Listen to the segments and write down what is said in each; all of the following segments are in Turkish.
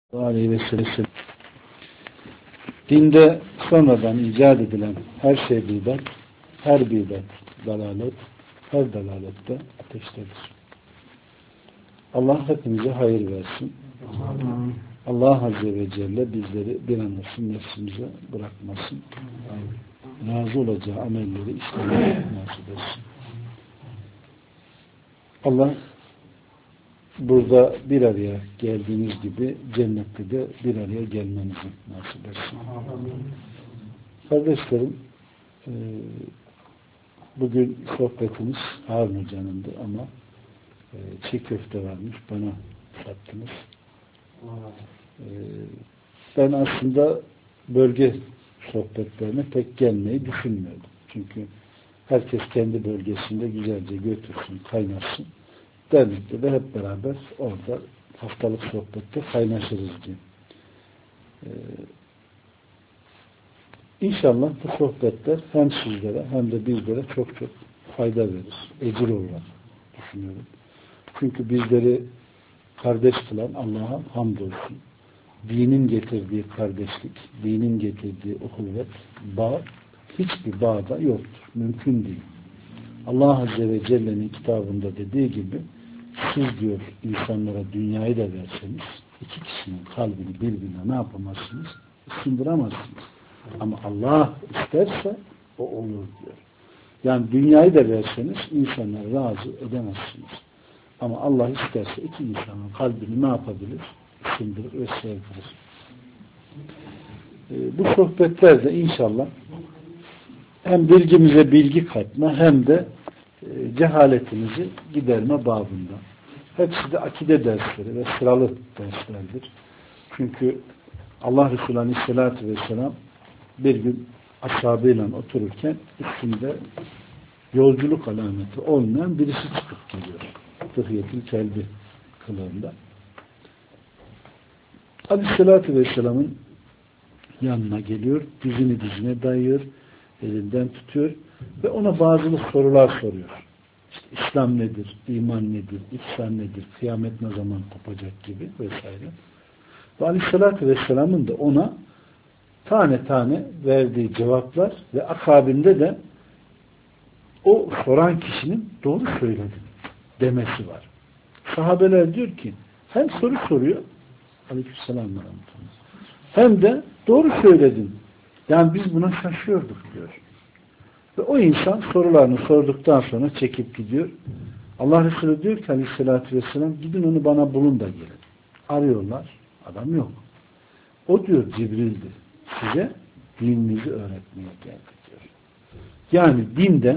Aleyhi ve sellem. Dinde sonradan icat edilen her şey bidat, her bidat dalalet, her dalalette ateştedir. Allah hepimize hayır versin. Allah Azze ve Celle bizleri bir an olsun nefsimize bırakmasın. Razı olacağı amelleri işlemeyi nasip etsin. Allah burada bir araya geldiğiniz gibi cennette de bir araya gelmenizi nasip etsin. Kardeşlerim, bugün sohbetimiz Harun Hoca'nındı ama çiğ köfte varmış, bana sattınız. Ben aslında bölge sohbetlerine pek gelmeyi düşünmüyordum. Çünkü herkes kendi bölgesinde güzelce götürsün, kaynasın. Dernekte de hep beraber orada haftalık sohbette kaynaşırız diye. İnşallah bu sohbetler hem sizlere hem de bizlere çok çok fayda verir. Ecir olarak düşünüyorum. Çünkü bizleri kardeş kılan Allah'a hamdolsun. Dinin getirdiği kardeşlik, dinin getirdiği uhuvvet, bağ hiçbir bağda yoktur. Mümkün değil. Allah Azze ve Celle'nin kitabında dediği gibi siz diyor insanlara dünyayı da verseniz iki kişinin kalbini birbirine ne yapamazsınız? Isındıramazsınız. Ama Allah isterse o olur diyor. Yani dünyayı da verseniz insanları razı edemezsiniz. Ama Allah isterse iki insanın kalbini ne yapabilir? Isındırır ve sevdirir. Bu sohbetlerde inşallah hem bilgimize bilgi katma hem de cehaletimizi giderme babında. Hepsi de akide dersleri ve sıralı derslerdir. Çünkü Allah Resulü Aleyhisselatü Vesselam bir gün ashabıyla otururken üstünde yolculuk alameti olmayan birisi çıkıp geliyor. Tıhiyetül kelbi kılığında. Aleyhisselatü Vesselam'ın yanına geliyor, dizini dizine dayıyor, elinden tutuyor ve ona bazı sorular soruyor. İşte İslam nedir, iman nedir, ihsan nedir, kıyamet ne zaman kopacak gibi vesaire. Ve Aleyhisselatü Vesselam'ın da ona tane tane verdiği cevaplar ve akabinde de o soran kişinin doğru söyledi demesi var. Sahabeler diyor ki hem soru soruyor Aleykümselam hem de doğru söyledin. Yani biz buna şaşıyorduk diyor. Ve o insan sorularını sorduktan sonra çekip gidiyor. Allah Resulü diyor ki Aleyhisselatü Vesselam gidin onu bana bulun da gelin. Arıyorlar. Adam yok. O diyor Cibril'dir. Size dininizi öğretmeye geldi diyor. Yani dinde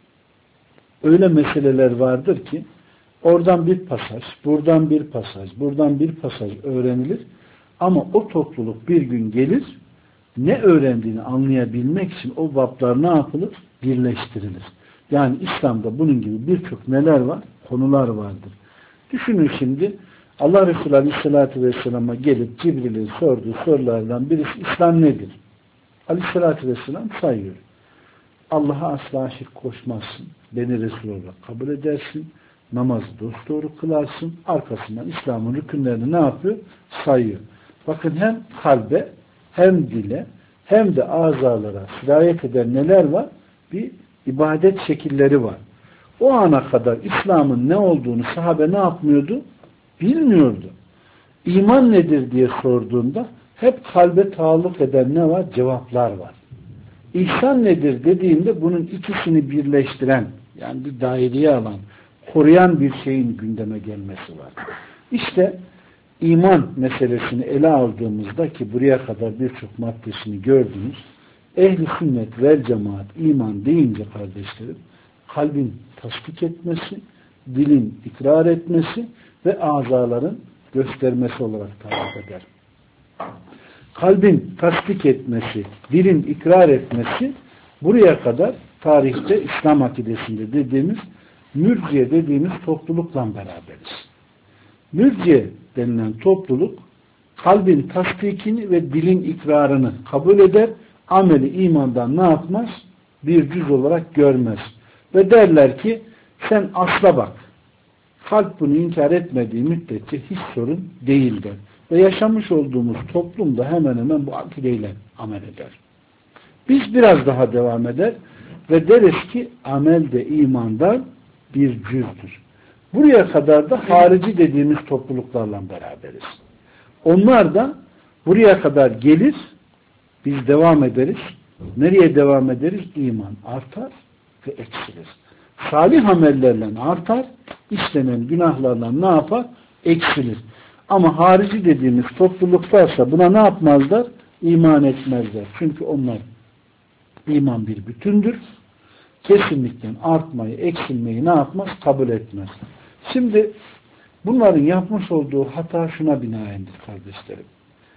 öyle meseleler vardır ki oradan bir pasaj, buradan bir pasaj, buradan bir pasaj öğrenilir. Ama o topluluk bir gün gelir, ne öğrendiğini anlayabilmek için o bablar ne yapılır? Birleştirilir. Yani İslam'da bunun gibi birçok neler var? Konular vardır. Düşünün şimdi Allah Resulü Aleyhisselatü Vesselam'a gelip Cibril'in sorduğu sorulardan birisi İslam nedir? Aleyhisselatü Vesselam sayıyor. Allah'a asla şirk koşmazsın. Beni Resul olarak kabul edersin. Namazı dosdoğru kılarsın. Arkasından İslam'ın rükünlerini ne yapıyor? Sayıyor. Bakın hem kalbe hem dile hem de azalara sirayet eden neler var? Bir ibadet şekilleri var. O ana kadar İslam'ın ne olduğunu sahabe ne yapmıyordu? Bilmiyordu. İman nedir diye sorduğunda hep kalbe taalluk eden ne var? Cevaplar var. İhsan nedir dediğinde bunun ikisini birleştiren yani bir daireye alan, koruyan bir şeyin gündeme gelmesi var. İşte iman meselesini ele aldığımızda ki buraya kadar birçok maddesini gördünüz. Ehl-i sünnet vel cemaat iman deyince kardeşlerim kalbin tasdik etmesi, dilin ikrar etmesi ve azaların göstermesi olarak tarif eder. Kalbin tasdik etmesi, dilin ikrar etmesi buraya kadar tarihte İslam akidesinde dediğimiz mürciye dediğimiz toplulukla beraberiz. Mürciye denilen topluluk kalbin tasdikini ve dilin ikrarını kabul eder, ameli imandan ne yapmaz? Bir cüz olarak görmez. Ve derler ki sen asla bak. Kalp bunu inkar etmediği müddetçe hiç sorun değildir. ve yaşamış olduğumuz toplumda hemen hemen bu akideyle amel eder. Biz biraz daha devam eder ve deriz ki amel de imandan bir cüzdür. Buraya kadar da harici dediğimiz topluluklarla beraberiz. Onlar da buraya kadar gelir, biz devam ederiz. Nereye devam ederiz? İman artar ve eksilir. Salih amellerle artar, işlenen günahlarla ne yapar? Eksilir. Ama harici dediğimiz topluluklarsa buna ne yapmazlar? İman etmezler. Çünkü onlar iman bir bütündür. Kesinlikle artmayı, eksilmeyi ne yapmaz? Kabul etmez. Şimdi bunların yapmış olduğu hata şuna binaendir kardeşlerim.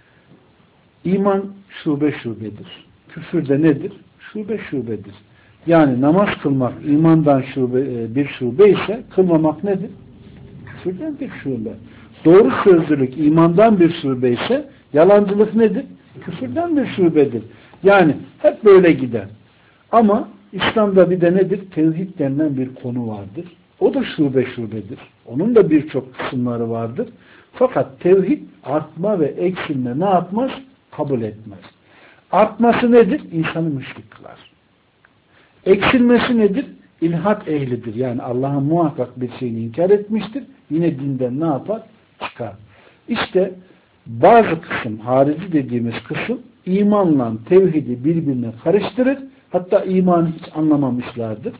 İman şube şubedir. Küfür de nedir? Şube şubedir. Yani namaz kılmak imandan bir şube ise kılmamak nedir? Küfürden bir şube. Doğru sözlülük imandan bir şube ise yalancılık nedir? Küfürden bir şubedir. Yani hep böyle gider. Ama İslam'da bir de nedir? Tevhid denilen bir konu vardır. O da şube şubedir. Onun da birçok kısımları vardır. Fakat tevhid artma ve eksilme ne yapmaz? Kabul etmez. Artması nedir? İnsanı müşrik kılar. Eksilmesi nedir? İlhat ehlidir. Yani Allah'ın muhakkak bir şeyini inkar etmiştir. Yine dinden ne yapar? Çıkar. İşte bazı kısım, harici dediğimiz kısım imanla tevhidi birbirine karıştırır. Hatta imanı hiç anlamamışlardır.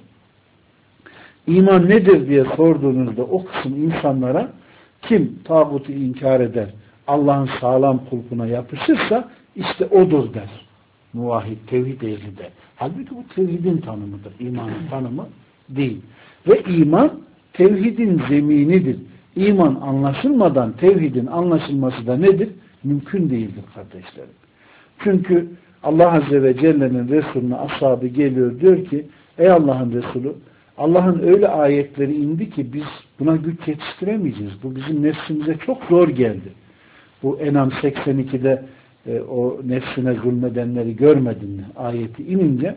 İman nedir diye sorduğunuzda o kısım insanlara kim tağutu inkar eder, Allah'ın sağlam kulpuna yapışırsa işte odur der. Muvahhid, tevhid ehli der. Halbuki bu tevhidin tanımıdır. İmanın tanımı değil. Ve iman tevhidin zeminidir. İman anlaşılmadan tevhidin anlaşılması da nedir? Mümkün değildir kardeşlerim. Çünkü Allah Azze ve Celle'nin Resulüne ashabı geliyor diyor ki ey Allah'ın Resulü Allah'ın öyle ayetleri indi ki biz buna güç yetiştiremeyeceğiz. Bu bizim nefsimize çok zor geldi. Bu En'am 82'de o nefsine zulmedenleri görmedin mi? Ayeti inince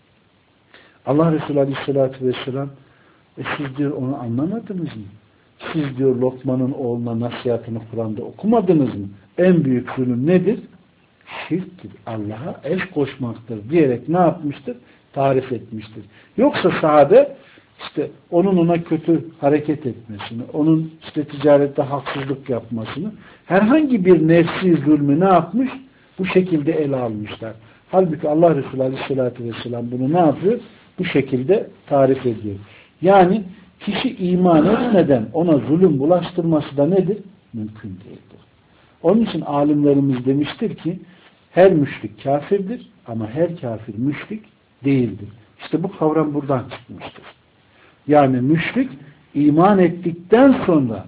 Allah Resulü Aleyhisselatü Vesselam siz diyor onu anlamadınız mı? Siz diyor Lokman'ın oğluna nasihatını Kur'an'da okumadınız mı? En büyük zulüm nedir? Şirktir. Allah'a eş koşmaktır diyerek ne yapmıştır? Tarif etmiştir. Yoksa sahabe işte onun ona kötü hareket etmesini, onun işte ticarette haksızlık yapmasını, herhangi bir nefsi zulmü ne yapmış? Bu şekilde ele almışlar. Halbuki Allah Resulü Aleyhisselatü Vesselam bunu ne yapıyor? Bu şekilde tarif ediyor. Yani kişi iman etmeden ona zulüm bulaştırması da nedir? Mümkün değildir. Onun için alimlerimiz demiştir ki her müşrik kafirdir ama her kafir müşrik değildir. İşte bu kavram buradan çıkmıştır. Yani müşrik iman ettikten sonra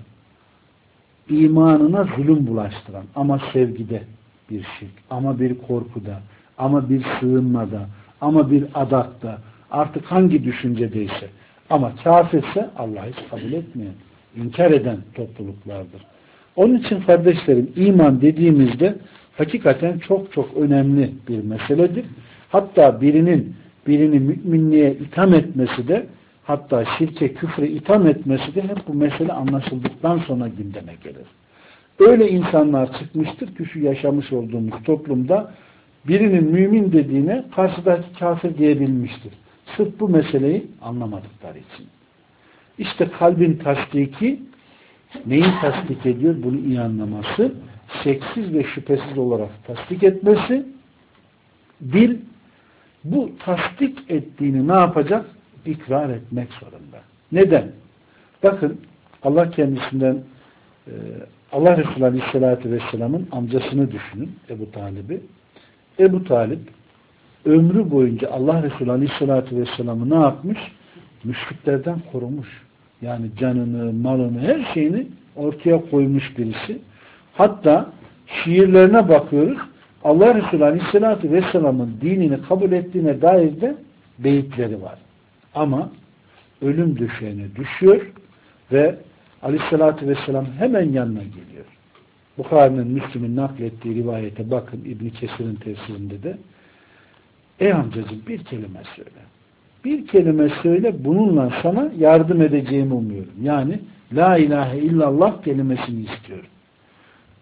imanına zulüm bulaştıran ama sevgide bir şirk, ama bir korkuda, ama bir sığınmada, ama bir adakta, artık hangi düşüncedeyse ama kafirse Allah'ı hiç kabul etmeyen, inkar eden topluluklardır. Onun için kardeşlerim iman dediğimizde hakikaten çok çok önemli bir meseledir. Hatta birini müminliğe itham etmesi de hatta şirke, küfre itham etmesi de hep bu mesele anlaşıldıktan sonra gündeme gelir. Öyle insanlar çıkmıştır ki şu yaşamış olduğumuz toplumda birinin mümin dediğine karşıdaki kafir diyebilmiştir. Sırf bu meseleyi anlamadıkları için. İşte kalbin tasdiki neyi tasdik ediyor? Bunu iyi anlaması, şeksiz ve şüphesiz olarak tasdik etmesi, dil bu tasdik ettiğini ne yapacak? İkrar etmek zorunda. Neden? Bakın Allah kendisinden Allah Resulü Aleyhisselatü Vesselam'ın amcasını düşünün, Ebu Talib'i. Ebu Talib ömrü boyunca Allah Resulü Aleyhisselatü Vesselam'ı ne yapmış? Müşriklerden korumuş. Yani canını, malını, her şeyini ortaya koymuş birisi. Hatta şiirlerine bakıyoruz. Allah Resulü Aleyhisselatü Vesselam'ın dinini kabul ettiğine dair de beyitleri var. Ama ölüm döşeğine düşüyor ve Aleyhisselatü Vesselam hemen yanına geliyor. Bukhari'nin, Müslim'in naklettiği rivayete bakın, İbn Kesir'in tefsirinde de ey amcacığım bir kelime söyle. Bir kelime söyle, bununla sana yardım edeceğimi umuyorum. Yani La ilahe illallah kelimesini istiyorum.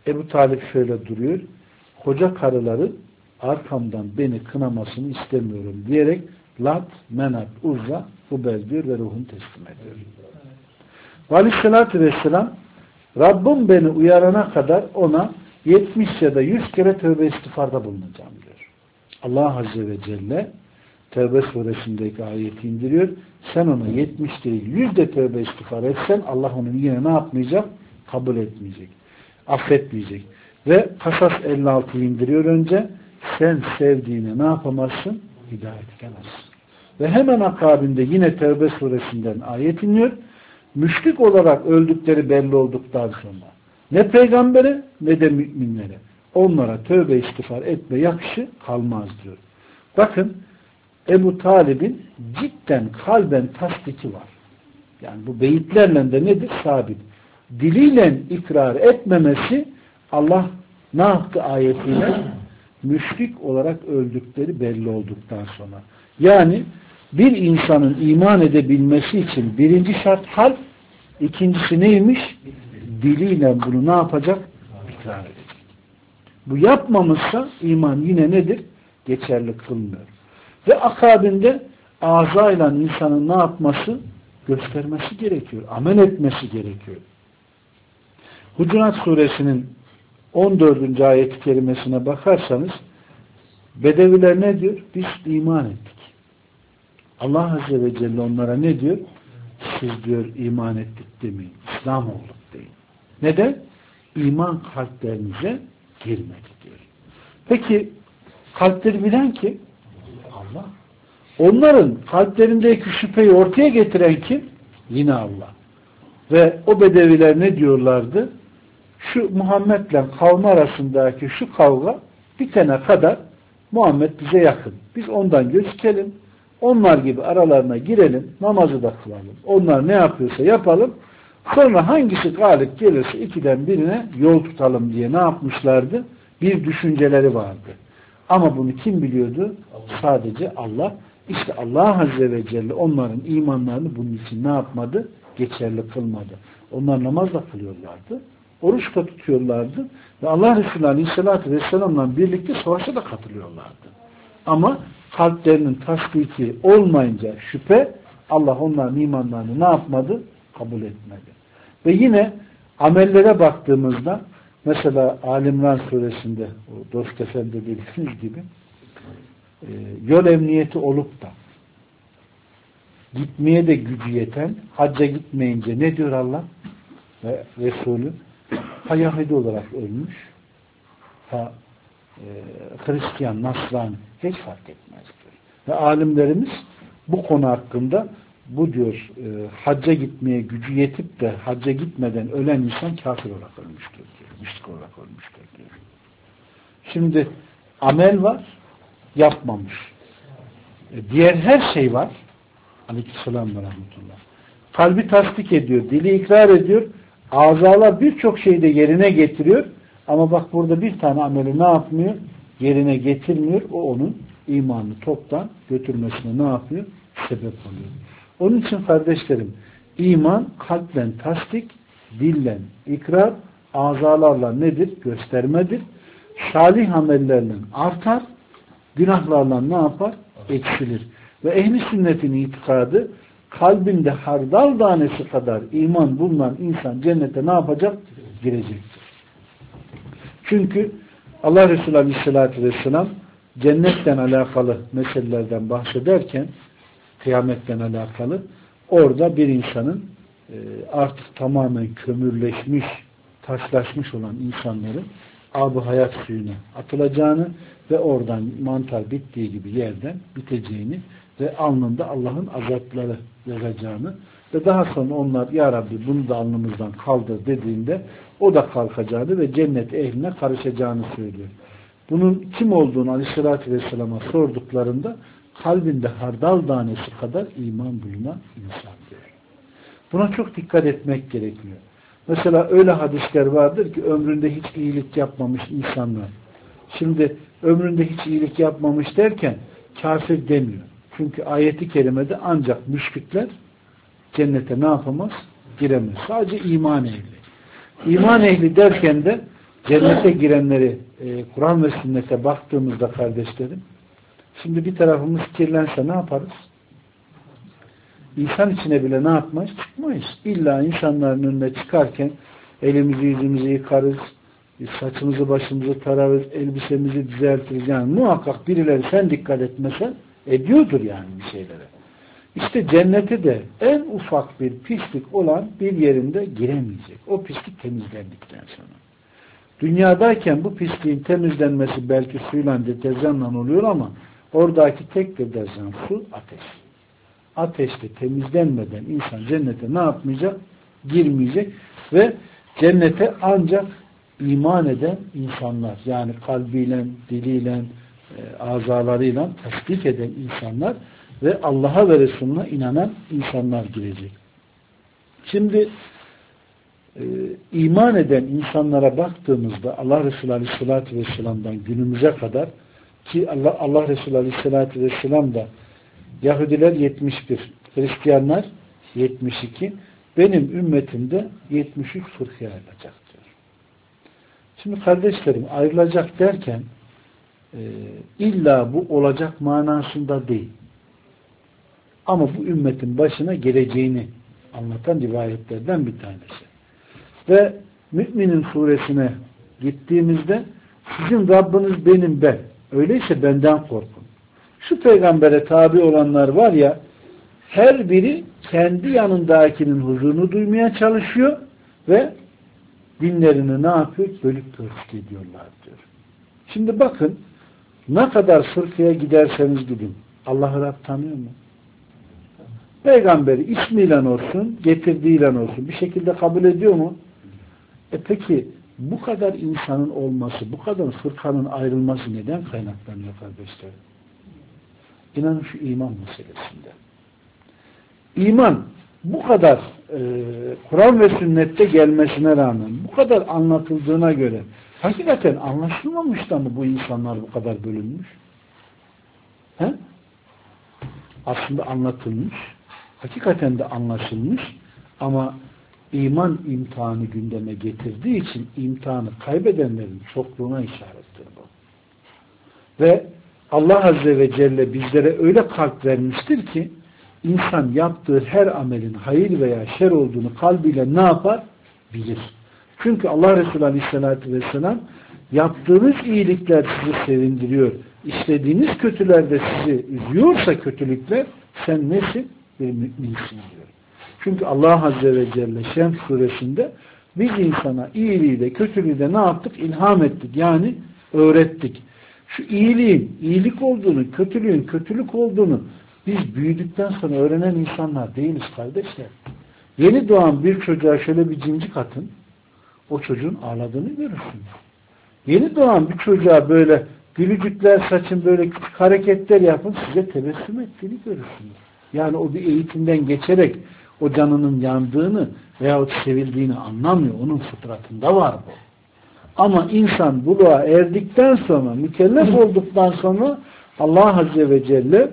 Ebu Talip şöyle duruyor. Koca karıların arkamdan beni kınamasını istemiyorum diyerek Lat, Menat, Uzza, Hubel diyor ve ruhunu teslim ediyor. Aleyhissalatü vesselam Rabbim beni uyarana kadar ona 70 ya da 100 kere tövbe istiğfarda bulunacağım diyor. Allah Azze ve Celle Tevbe suresindeki ayeti indiriyor. Sen ona 70 değil 100 de tövbe istiğfar etsen Allah onu yine ne yapmayacak? Kabul etmeyecek. Affetmeyecek. Ve Kasas 56'yı indiriyor önce. Sen sevdiğine ne yapamazsın? Hidayet edemezsin. Ve hemen akabinde yine Tevbe suresinden ayet iniyor. Müşrik olarak öldükleri belli olduktan sonra ne peygambere ne de müminlere onlara tövbe istiğfar etme yakışı kalmaz diyor. Bakın Ebu Talib'in cidden kalben tasdiki var. Yani bu beyitlerle de nedir? Sabit. Diliyle ikrar etmemesi Allah ne yaptı ayetiyle? Müşrik olarak öldükleri belli olduktan sonra. Yani bir insanın iman edebilmesi için birinci şart kalp, ikincisi neymiş? Diliyle bunu ne yapacak? İkrar edecek. Bu yapmamışsa iman yine nedir? Geçerli kılmıyor. Ve akabinde ağzıyla insanın ne yapması? Göstermesi gerekiyor. Amel etmesi gerekiyor. Hucurat suresinin 14. ayet-i kerimesine bakarsanız Bedeviler ne diyor? Biz iman ettik. Allah Azze ve Celle onlara ne diyor? Siz diyor iman ettik demeyin. İslam olduk deyin. Neden? İman kalplerinize girmedi diyor. Peki kalpleri bilen kim? Allah. Onların kalplerindeki şüpheyi ortaya getiren kim? Yine Allah. Ve o bedeviler ne diyorlardı? Şu Muhammed'le kavmi arasındaki şu kavga bitene kadar Muhammed bize yakın. Biz ondan gözükelim. Onlar gibi aralarına girelim. Namazı da kılalım. Onlar ne yapıyorsa yapalım. Sonra hangisi galip gelirse ikiden birine yol tutalım diye ne yapmışlardı? Bir düşünceleri vardı. Ama bunu kim biliyordu? Sadece Allah. İşte Allah Azze ve Celle onların imanlarını bunun için ne yapmadı? Geçerli kılmadı. Onlar namaz da kılıyorlardı. Oruç da tutuyorlardı. Ve Allah Resulü Aleyhisselatü Vesselam'la birlikte savaşa da katılıyorlardı. Ama kalplerinin tasdiki olmayınca şüphe Allah onların imanlarını ne yapmadı? Kabul etmedi. Ve yine amellere baktığımızda mesela Ali İmran suresinde o Dost Efendi bildiğiniz gibi yol emniyeti olup da gitmeye de gücü yeten hacca gitmeyince ne diyor Allah ve Resulü? Ha Yahudi olarak ölmüş, ha Hristiyan, Nasrani hiç fark etmez diyor. Ve alimlerimiz bu konu hakkında bu diyor hacca gitmeye gücü yetip de hacca gitmeden ölen insan kafir olarak ölmüştür diyor. Müşrik olarak ölmüştür diyor. Şimdi amel var, yapmamış. Diğer her şey var. Aleykümselam ve rahmetullah. Kalbi tasdik ediyor, dili ikrar ediyor, azalar birçok şeyi de yerine getiriyor. Ama bak burada bir tane ameli ne yapmıyor? Yerine getirmiyor. O onun imanını toptan götürmesine ne yapıyor? Sebep oluyor. Onun için kardeşlerim iman kalple tasdik, dille ikrar, azalarla nedir? Göstermedir. Salih amellerle artar, günahlarla ne yapar? Eksilir. Ve ehli sünnetin itikadı kalbinde hardal tanesi kadar iman bulunan insan cennete ne yapacak? Girecektir. Çünkü Allah Resulü Aleyhisselatü Vesselam cennetten alakalı meselelerden bahsederken kıyametten alakalı orada bir insanın artık tamamen kömürleşmiş, taşlaşmış olan insanların ab-ı hayat suyuna atılacağını ve oradan mantar bittiği gibi yerden biteceğini ve alnında Allah'ın azapları yazacağını ve daha sonra onlar ya Rabbi bunu da alnımızdan kaldır dediğinde o da kalkacağını ve cennet ehline karışacağını söylüyor. Bunun kim olduğunu Aleyhisselatü Vesselam'a sorduklarında kalbinde hardal tanesi kadar iman bulunan insan diyor. Buna çok dikkat etmek gerekiyor. Mesela öyle hadisler vardır ki ömründe hiç iyilik yapmamış insanlar. Şimdi ömründe hiç iyilik yapmamış derken kafir demiyor. Çünkü ayeti kerimede ancak müşrikler cennete ne yapamaz? Giremez. Sadece iman ehli. İman ehli derken de cennete girenleri Kur'an ve sünnete baktığımızda kardeşlerim, şimdi bir tarafımız kirlense ne yaparız? İnsan içine bile ne yapmayız? Çıkmayız. İlla insanların önüne çıkarken elimizi yüzümüzü yıkarız, saçımızı başımızı tararız, elbisemizi düzeltiriz. Yani muhakkak birileri sen dikkat etmesen ediyordur yani bir şeylere. İşte cennete de en ufak bir pislik olan bir yerinde giremeyecek. O pislik temizlendikten sonra. Dünyadayken bu pisliğin temizlenmesi belki suyla deterjanla oluyor ama oradaki tek deterjan su ateş. Ateşte temizlenmeden insan cennete ne yapmayacak? Girmeyecek ve cennete ancak iman eden insanlar, yani kalbiyle, diliyle, azalarıyla tasdik eden insanlar ve Allah'a ve Resulüne inanan insanlar girecek. Şimdi iman eden insanlara baktığımızda Allah Resulü Aleyhisselatü Vesselam'dan günümüze kadar ki Allah Resulü Aleyhisselatü Vesselam da Yahudiler 71, Hristiyanlar 72, benim ümmetimde 73 fırkaya ayrılacak diyor. Şimdi kardeşlerim ayrılacak derken illa bu olacak manasında değil. Ama bu ümmetin başına geleceğini anlatan rivayetlerden bir tanesi. Ve Mü'minin suresine gittiğimizde sizin Rabbiniz benim ben. Öyleyse benden korkun. Şu peygambere tabi olanlar var ya, her biri kendi yanındakinin huzurunu duymaya çalışıyor ve dinlerini ne yapıyor? Bölük pörçük ediyorlar diyor. Şimdi bakın, ne kadar fırkaya giderseniz gidin. Allah'ı Rab tanıyor mu? Peygamberi ismiyle olsun, getirdiğiyle olsun bir şekilde kabul ediyor mu? Peki bu kadar insanın olması, bu kadar fırkanın ayrılması neden kaynaklanıyor kardeşlerim? İnanın şu iman meselesinde. İman bu kadar Kur'an ve sünnette gelmesine rağmen, bu kadar anlatıldığına göre hakikaten anlaşılmamış da mı bu insanlar bu kadar bölünmüş? He? Aslında anlatılmış, hakikaten de anlaşılmış ama iman imtihanı gündeme getirdiği için imtihanı kaybedenlerin çokluğuna işarettir bu. Ve Allah Azze ve Celle bizlere öyle kalp vermiştir ki insan yaptığı her amelin hayır veya şer olduğunu kalbiyle ne yapar? Bilir. Çünkü Allah Resulü Aleyhisselatü Vesselam yaptığınız iyilikler sizi sevindiriyor. İşlediğiniz kötüler de sizi üzüyorsa kötülükler sen nesin? Bir müminsin diyor. Çünkü Allah Azze ve Celle Şems suresinde biz insana iyiliği de kötülüğü de ne yaptık? İlham ettik. Yani öğrettik. Şu iyiliğin iyilik olduğunu, kötülüğün kötülük olduğunu biz büyüdükten sonra öğrenen insanlar değiliz kardeşler. Yeni doğan bir çocuğa şöyle bir cincik atın, o çocuğun ağladığını görürsünüz. Yeni doğan bir çocuğa böyle gülücükler saçın, böyle küçük hareketler yapın, size tebessüm ettiğini görürsünüz. Yani o bir eğitimden geçerek o canının yandığını veyahut sevildiğini anlamıyor. Onun fıtratında var bu. Ama insan buluğa erdikten sonra, mükellef olduktan sonra Allah Azze ve Celle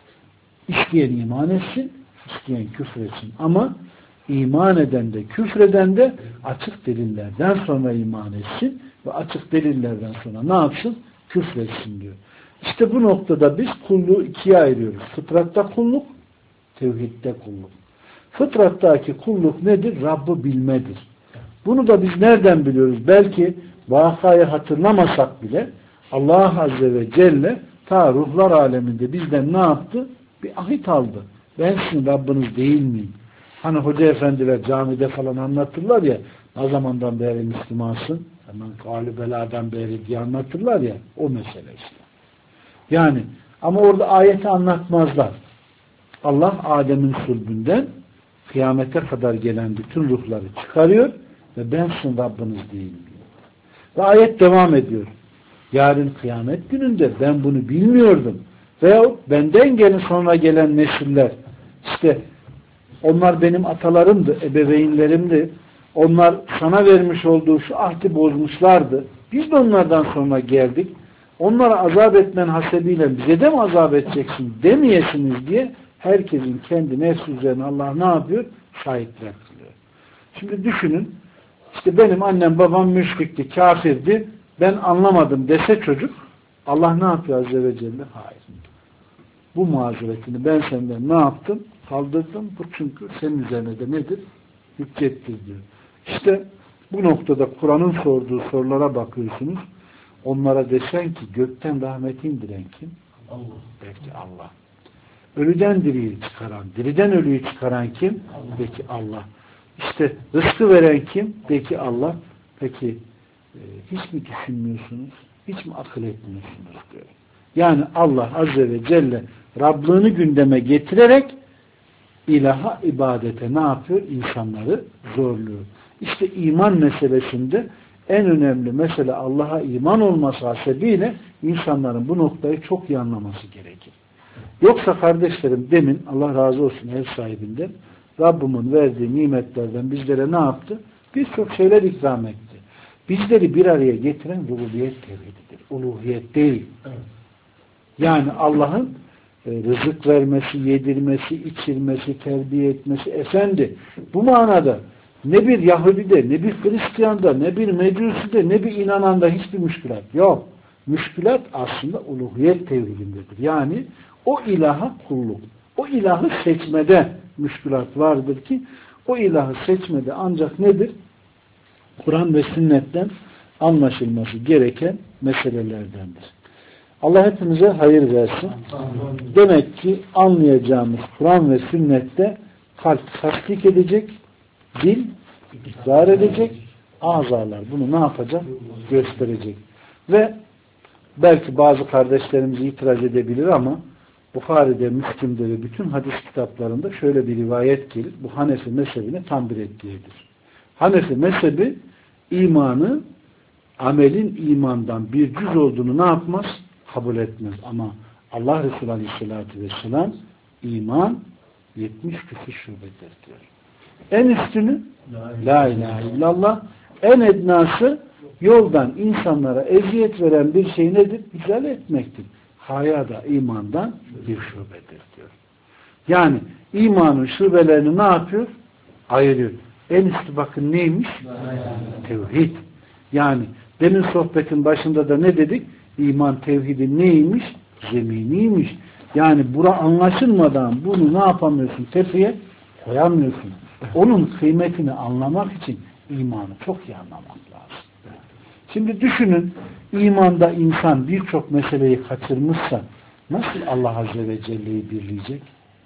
isteyen iman etsin, isteyen küfretsin. Ama iman eden de küfreden de açık delillerden sonra iman etsin ve açık delillerden sonra ne yapsın? Küfretsin diyor. İşte bu noktada biz kulluğu ikiye ayırıyoruz. Fıtratta kulluk, tevhidde kulluk. Fıtrattaki kulluk nedir? Rabb'ı bilmedir. Bunu da biz nereden biliyoruz? Belki vakayı hatırlamasak bile Allah Azze ve Celle ta ruhlar aleminde bizden ne yaptı? Bir ahit aldı. Ben sizin Rabbiniz değil miyim? Hani hoca efendiler camide falan anlatırlar ya, ne zamandan beri Müslümansın? Hemen kâlü beladan beri diye anlatırlar ya, o mesele işte. Yani ama orada ayeti anlatmazlar. Allah Adem'in sulbünden kıyamete kadar gelen bütün ruhları çıkarıyor ve ben sizin Rabbiniz değilim. Ve ayet devam ediyor. Yarın kıyamet gününde ben bunu bilmiyordum. Veyahut benden gelin sonra gelen nesiller, işte onlar benim atalarımdı, ebeveynlerimdi. Onlar sana vermiş olduğu şu ahdi bozmuşlardı. Biz de onlardan sonra geldik. Onlara azap etmen hasebiyle bize de mi azap edeceksin demeyesiniz diye herkesin kendi nefsi üzerine Allah ne yapıyor? Şahitler kılıyor. Şimdi düşünün, İşte benim annem babam müşrikti, kafirdi, ben anlamadım dese çocuk, Allah ne yapıyor Azze ve Celle? Hayır. Bu mazeretini ben senden ne yaptım? Kaldırdım. Bu çünkü senin üzerine de nedir? Hüccettir diyor. İşte bu noktada Kur'an'ın sorduğu sorulara bakıyorsunuz. Onlara desen ki gökten rahmet indiren kim? Allah. Belki Allah. Ölüden diriyi çıkaran, diriden ölüyü çıkaran kim? Allah. Belki Allah. İşte rızkı veren kim? Belki Allah. Peki hiç mi düşünmüyorsunuz? Hiç mi akıl etmiyorsunuz diyor. Yani Allah Azze ve Celle Rablığını gündeme getirerek ilaha, ibadete ne yapıyor? İnsanları zorluyor. İşte iman meselesinde en önemli mesele Allah'a iman olması hasebiyle insanların bu noktayı çok iyi anlaması gerekir. Yoksa kardeşlerim demin Allah razı olsun ev sahibinden Rabbimin verdiği nimetlerden bizlere ne yaptı? Birçok şeyler ikram etti. Bizleri bir araya getiren rububiyet tevhididir. Uluhiyet değil. Yani Allah'ın rızık vermesi, yedirmesi, içirmesi, terbiye etmesi. Efendi bu manada ne bir Yahudi'de, ne bir Hristiyan'da, ne bir Mecusi'de, ne bir inananda hiçbir müşkülat yok. Müşkülat aslında uluhiyet tevhidindedir. Yani o ilaha kulluk, o ilahı seçmede müşkülat vardır ki o ilahı seçmede ancak nedir? Kur'an ve sünnetten anlaşılması gereken meselelerdendir. Allah hepimize hayır versin. Demek ki anlayacağımız Kur'an ve sünnette kalp tasdik edecek, dil ikrar edecek, azalar bunu ne yapacak? Gösterecek. Ve belki bazı kardeşlerimiz itiraz edebilir ama Bukhari'de, Müslim'de ve bütün hadis kitaplarında şöyle bir rivayet gelir. Bu Hanefi mezhebine tam bir reddiyedir. Hanefi mezhebi imanı amelin imandan bir cüz olduğunu ne yapmaz? Kabul etmez. Ama Allah Resulü Aleyhisselatü Vesselam iman 70 küsur şubedir diyor. En üstünü La ilahe illallah, en ednası yoldan insanlara eziyet veren bir şey nedir? İzale etmektir. Haya da imandan bir şubedir diyor. Yani imanın şubelerini ne yapıyor? Ayırıyor. En üstü bakın neymiş? Tevhid. Yani demin sohbetin başında da ne dedik? İman tevhidin neymiş? Zeminiymiş. Yani bura anlaşılmadan bunu ne yapamıyorsun? Tepeye koyamıyorsun. Onun kıymetini anlamak için imanı çok iyi anlamak lazım. Şimdi düşünün, imanda insan birçok meseleyi kaçırmışsa nasıl Allah Azze ve Celle'yi birleyecek?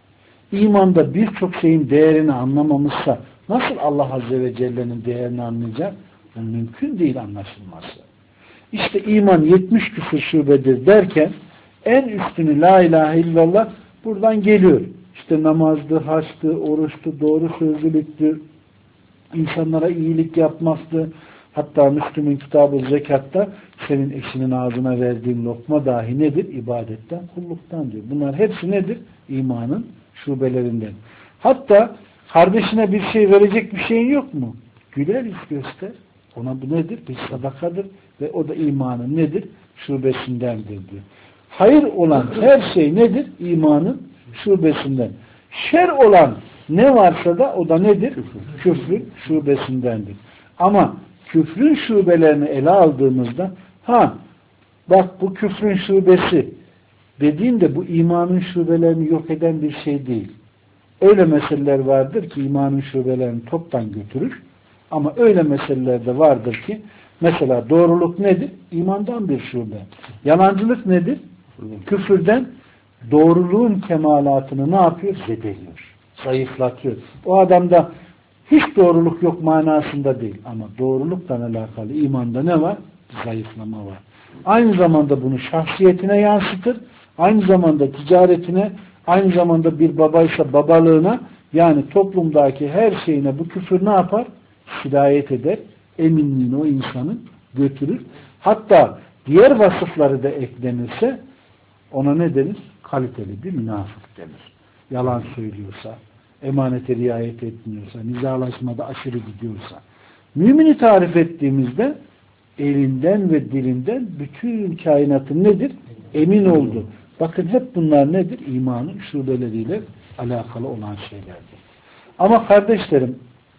İmanda birçok şeyin değerini anlamamışsa nasıl Allah Azze ve Celle'nin değerini anlayacak? Bu mümkün değil anlaşılması. İşte iman 70 küsur şubedir derken en üstünü La ilahe illallah buradan geliyor. İşte namazdı, haçtı, oruçtu, doğru sözlülüktü, insanlara iyilik yapmaktı. Hatta Müslüm'ün kitabı zekatta senin eşinin ağzına verdiğin lokma dahi nedir? İbadetten, kulluktan diyor. Bunlar hepsi nedir? İmanın şubelerinden. Hatta kardeşine bir şey verecek bir şeyin yok mu? Güler yüz göster. Ona bu nedir? Bir sadakadır ve o da imanın nedir? Şubesindendir diyor. Hayır olan her şey nedir? İmanın şubesinden. Şer olan ne varsa da o da nedir? Küfrün şubesindendir. Ama küfrün şubelerini ele aldığımızda bak bu küfrün şubesi dediğinde bu imanın şubelerini yok eden bir şey değil. Öyle meseleler vardır ki imanın şubelerini toptan götürür. Ama öyle meseleler de vardır ki mesela doğruluk nedir? İmandan bir şube. Yalancılık nedir? Küfürden doğruluğun kemalatını ne yapıyor? Zedeliyor. Zayıflatıyor. O adamda hiç doğruluk yok manasında değil. Ama doğrulukla alakalı imanda ne var? Zayıflama var. Aynı zamanda bunu şahsiyetine yansıtır. Aynı zamanda ticaretine, aynı zamanda bir babaysa babalığına, yani toplumdaki her şeyine bu küfür ne yapar? Hidayet eder. Eminliğini o insanın götürür. Hatta diğer vasıfları da eklenirse ona ne denir? Kaliteli bir münafık denir. Yalan söylüyorsa, emanete riayet etmiyorsa, nizalaşmada aşırı gidiyorsa. Mümini tarif ettiğimizde elinden ve dilinden bütün kainatın nedir? Emin oldu. Bakın hep bunlar nedir? İmanın şubeleriyle alakalı olan şeylerdir. Ama kardeşlerim,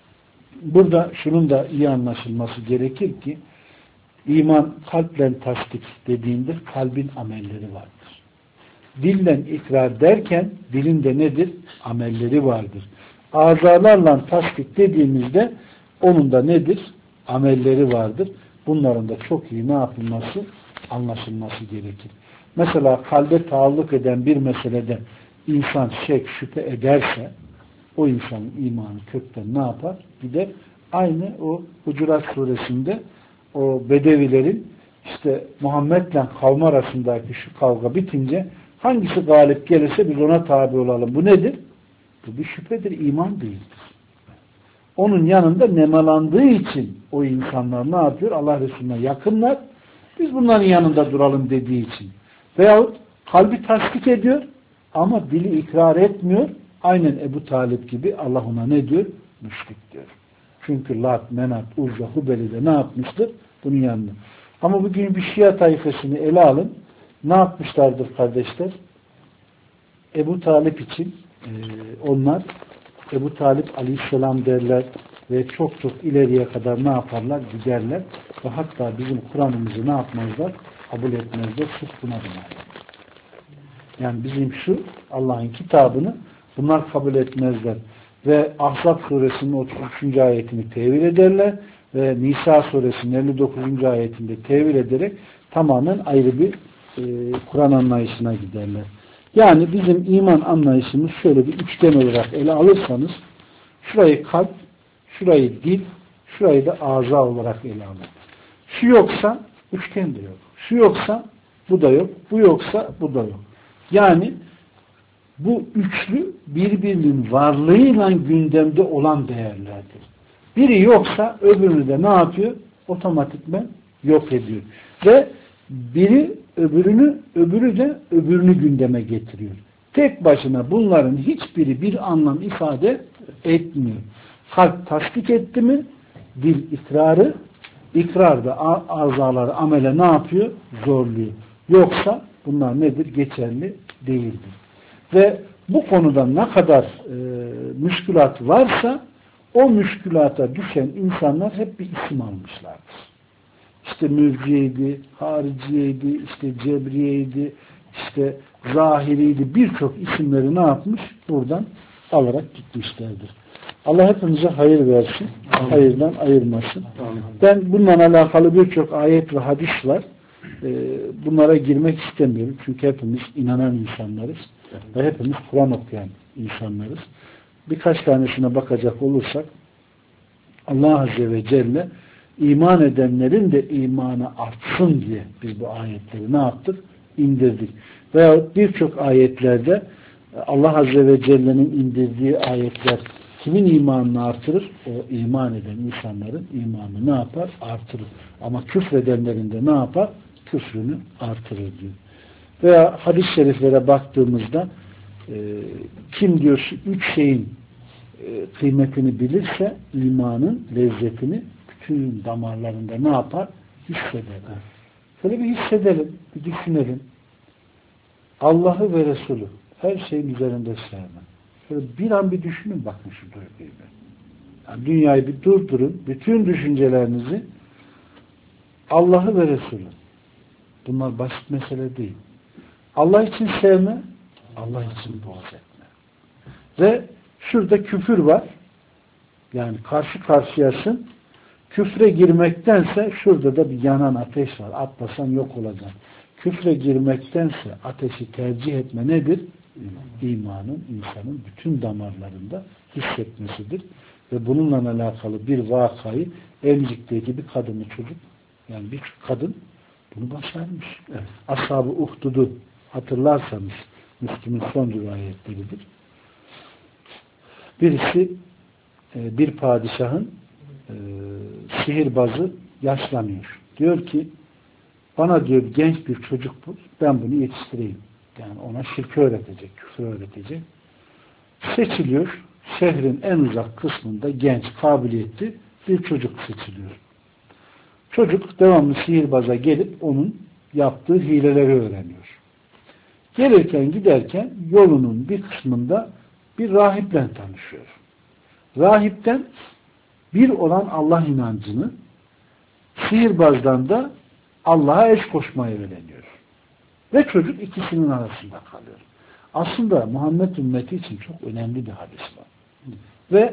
burada şunun da iyi anlaşılması gerekir ki iman kalple tasdik dediğinde kalbin amelleri vardır. Dillen ikrar derken dilinde nedir? Amelleri vardır. Azalarla tasdik dediğimizde onun da nedir? Amelleri vardır. Bunların da çok iyi ne yapılması? Anlaşılması gerekir. Mesela kalbe taalluk eden bir meselede insan şek, şüphe ederse o insanın imanı kökten ne yapar? Gider. Aynı o Hucurat suresinde o Bedevilerin işte Muhammed'le kavmi arasındaki şu kavga bitince hangisi galip gelirse biz ona tabi olalım. Bu nedir? Bu bir şüphedir, iman değildir. Onun yanında nemalandığı için o insanlar ne yapıyor? Allah Resulüne yakınlar. Biz bunların yanında duralım dediği için. Veyahut kalbi tasdik ediyor ama dili ikrar etmiyor. Aynen Ebu Talip gibi Allah ona ne diyor? Müşrik diyor. Çünkü Lat, Menat, Uzza, Hubeli de ne yapmıştır? Bunun yanında. Ama bugün bir Şia tayfasını ele alın. Ne yapmışlardır kardeşler? Ebu Talip için onlar Ebu Talip aleyhisselam derler ve çok çok ileriye kadar ne yaparlar? Giderler ve hatta bizim Kur'an'ımızı ne yapmazlar? Kabul etmezler. Sırf buna binaen. Yani bizim şu Allah'ın kitabını bunlar kabul etmezler. Ve Ahzab suresinin 33. ayetini tevil ederler ve Nisa suresinin 59. ayetinde tevil ederek tamamen ayrı bir Kur'an anlayışına giderler. Yani bizim iman anlayışımız şöyle bir üçgen olarak ele alırsanız şurayı kalp, şurayı dil, şurayı da ağza olarak ele alın. Şu yoksa üçgen de yok. Şu yoksa bu da yok. Bu yoksa bu da yok. Yani bu üçlü birbirinin varlığıyla gündemde olan değerlerdir. Biri yoksa öbürünü de ne yapıyor? Otomatikmen yok ediyor. Ve biri öbürü de öbürünü gündeme getiriyor. Tek başına bunların hiçbiri bir anlam ifade etmiyor. Kalp tasdik etti mi dil ikrarı, ikrar da azaları amele ne yapıyor? Zorluyor. Yoksa bunlar nedir? Geçerli değildir. Ve bu konuda ne kadar müşkülat varsa o müşkülata düşen insanlar hep bir isim almışlardır. İşte mürciyeydi, hariciyeydi, işte cebriyeydi, işte zahiriydi, birçok isimleri ne yapmış? Buradan alarak gitmişlerdir. Allah hepimize hayır versin, hayırdan ayırmasın. Ben bununla alakalı birçok ayet ve hadis var. Bunlara girmek istemiyorum. Çünkü hepimiz inanan insanlarız. Ve hepimiz Kur'an okuyan insanlarız. Birkaç tanesine bakacak olursak Allah Azze ve Celle iman edenlerin de imanı artsın diye biz bu ayetleri ne yaptık? İndirdik. Veya birçok ayetlerde Allah Azze ve Celle'nin indirdiği ayetler kimin imanını artırır? O iman eden insanların imanını ne yapar? Artırır. Ama küfredenlerin de ne yapar? Küfrünü artırır diyor. Veya hadis-i şeriflere baktığımızda kim diyor şu üç şeyin kıymetini bilirse imanın lezzetini bütün damarlarında ne yapar? Hisseder. Şöyle bir hissedelim, bir düşünelim. Allah'ı ve Resulü her şeyin üzerinde sevmem. Şöyle bir an bir düşünün bakın şu duyguyu. Yani dünyayı bir durdurun. Bütün düşüncelerinizi Allah'ı ve Resulü. Bunlar basit mesele değil. Allah için sevme, Allah için buğz etme. Ve şurada küfür var. Yani karşı karşıyasın. Küfre girmektense şurada da bir yanan ateş var. Atlasan yok olacaksın. Küfre girmektense ateşi tercih etme nedir? İmanın insanın bütün damarlarında hissetmesidir. Ve bununla alakalı bir vakayı Emcik'teki bir kadını çocuk yani bir kadın bunu başarmış. Evet. Ashab-ı Uhdud'u hatırlarsanız Müslüm'ün son rivayetleridir. Birisi bir padişahın sihirbazı yaşlanıyor. Diyor ki bana diyor genç bir çocuk bul. Ben bunu yetiştireyim. Yani ona şirki öğretecek, küfür öğretecek. Seçiliyor. Şehrin en uzak kısmında genç, kabiliyetli bir çocuk seçiliyor. Çocuk devamlı sihirbaza gelip onun yaptığı hileleri öğreniyor. Gelirken giderken yolunun bir kısmında bir rahiple tanışıyor. Rahipten bir olan Allah inancını, sihirbazdan da Allah'a eş koşmayı öğreniyor. Ve çocuk ikisinin arasında kalıyor. Aslında Muhammed ümmeti için çok önemli bir hadis var. Ve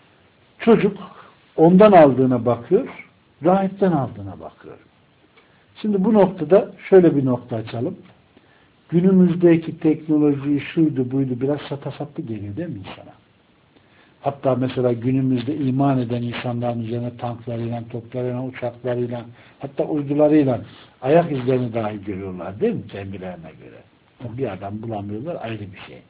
çocuk ondan aldığına bakıyor, rahipten aldığına bakıyor. Şimdi bu noktada şöyle bir nokta açalım. Günümüzdeki teknoloji şuydu buydu biraz şatafatlı geliyor değil mi insana? Hatta mesela günümüzde iman eden insanların üzerine tanklarıyla, toplarıyla, uçaklarıyla, hatta uydularıyla ayak izlerini dahi görüyorlar değil mi kendilerine göre? Bir adam bulamıyorlar ayrı bir şey.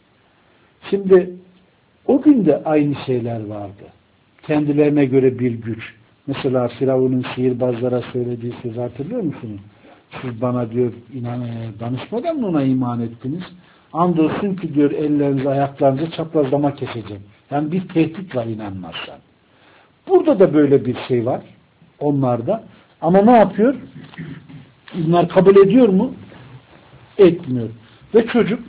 Şimdi o gün de aynı şeyler vardı. Kendilerine göre bir güç. Mesela Firavun'un sihirbazlara söylediği sözü hatırlıyor musunuz? Siz bana diyor danışmadan mı ona iman ettiniz? Andolsun ki diyor ellerinizi ayaklarınızı çaprazlama keseceğim. Yani bir tehdit var inanmazsan. Burada da böyle bir şey var. Onlarda. Ama ne yapıyor? Bunlar kabul ediyor mu? Etmiyor. Ve çocuk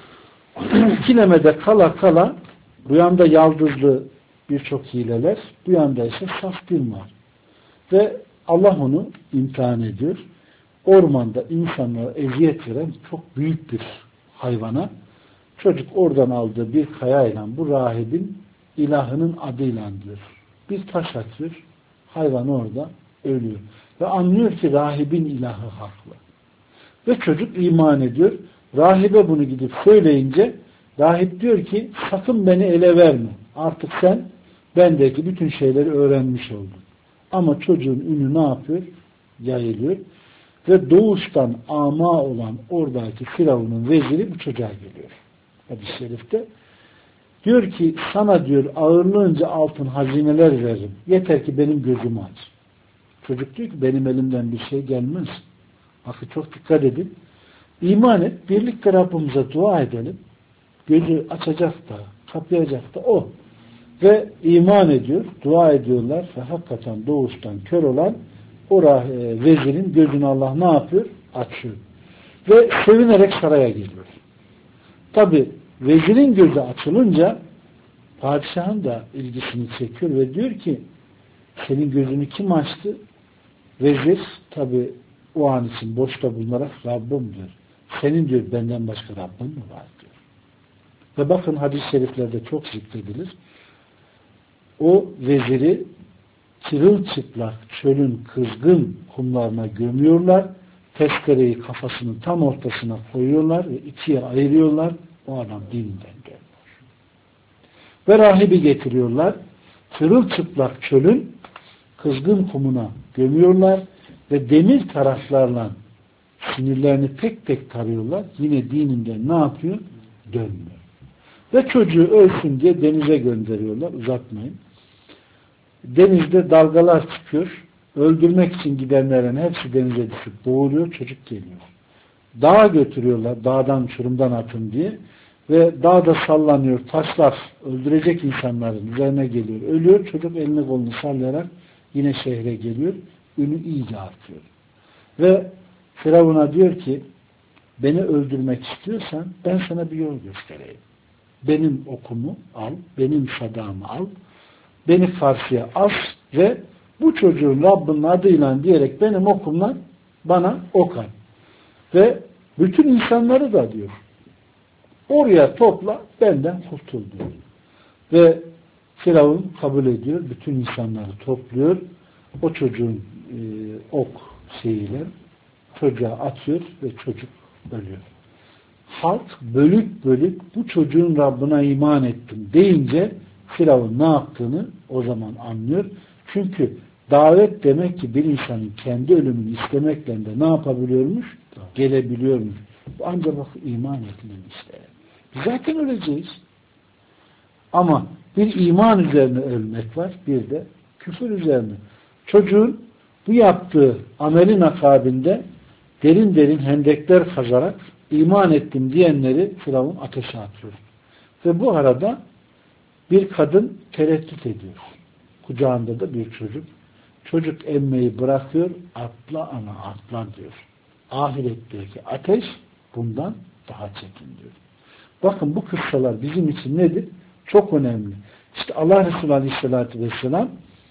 ikilemede kala kala bu yanda yaldızlı birçok hileler, bu yanda ise saf din var. Ve Allah onu imtihan ediyor. Ormanda insanlara eziyet veren çok büyük bir hayvana çocuk oradan aldığı bir kayayla bu rahibin ilahının adıyla diyor. Bir taş atıyor. Hayvan orada ölüyor. Ve anlıyor ki rahibin ilahı haklı. Ve çocuk iman ediyor. Rahibe bunu gidip söyleyince rahip diyor ki sakın beni ele verme. Artık sen bendeki bütün şeyleri öğrenmiş oldun. Ama çocuğun ünü ne yapıyor? Yayılıyor. Ve doğuştan ama olan oradaki Firavun'un veziri bu çocuğa geliyor. Hadis-i şerifte. Diyor ki sana diyor ağırlığınca altın hazineler veririm. Yeter ki benim gözümü aç. Çocuk diyor ki benim elimden bir şey gelmez. Bakın çok dikkat edin. İman et. Birlikte Rabbimize dua edelim. Gözü açacak da, kapayacak da o. Ve iman ediyor. Dua ediyorlar. Ve hakikaten doğuştan kör olan o vezirin gözünü Allah ne yapıyor? Açıyor. Ve sevinerek saraya geliyor. Tabi vezirin gözü açılınca padişahın da ilgisini çekiyor ve diyor ki senin gözünü kim açtı? Vezir tabi o an için boşta bulunarak Rabbim diyor. Senin diyor benden başka Rabbim mi var diyor. Ve bakın hadis-i şeriflerde çok zikredilir. O veziri çırılçıplak çölün kızgın kumlarına gömüyorlar. Tezkereyi kafasının tam ortasına koyuyorlar ve ikiye ayırıyorlar. O adam dininden dönüyor. Ve rahibi getiriyorlar. Çırılçıplak çölün kızgın kumuna gömüyorlar ve demir taraflarla sinirlerini tek tek tarıyorlar. Yine dininden ne yapıyor? Dönmüyor. Ve çocuğu ölsün diye denize gönderiyorlar. Uzatmayın. Denizde dalgalar çıkıyor. Öldürmek için gidenlerin hepsi denize düşüp boğuluyor. Çocuk geliyor. Dağa götürüyorlar. Dağdan uçurumdan atın diye. Ve dağda sallanıyor. Taşlar öldürecek insanların üzerine geliyor. Ölüyor. Çocuk elini kolunu sallayarak yine şehre geliyor. Ünü iyice artıyor. Ve Firavun'a diyor ki beni öldürmek istiyorsan ben sana bir yol göstereyim. Benim okumu al. Benim sadağımı al. Beni karşıya as ve bu çocuğun Rabbinin adıyla diyerek benim okumla bana ok at. Ve bütün insanları da diyor oraya topla benden kurtul diyor. Ve Firavun kabul ediyor. Bütün insanları topluyor. O çocuğun ok şeyiyle çocuğa atıyor ve çocuk ölüyor. Halk bölük bölük bu çocuğun Rabbine iman ettim deyince Firavun ne yaptığını o zaman anlıyor. Çünkü davet demek ki bir insanın kendi ölümünü istemekle de ne yapabiliyormuş? Gelebiliyormuş. Bu ancak bak iman edilir işte. Biz zaten öleceğiz. Ama bir iman üzerine ölmek var. Bir de küfür üzerine. Çocuğun bu yaptığı amelin akabinde derin derin hendekler kazarak iman ettim diyenleri Firavun ateşe atıyor. Ve bu arada bir kadın tereddüt ediyor. Kucağında da bir çocuk. Çocuk emmeyi bırakıyor. Atla ana atla diyor. Ahiretteki ateş bundan daha çetin diyor. Bakın bu kıssalar bizim için nedir? Çok önemli. İşte Allah Resulü Aleyhisselatü Vesselam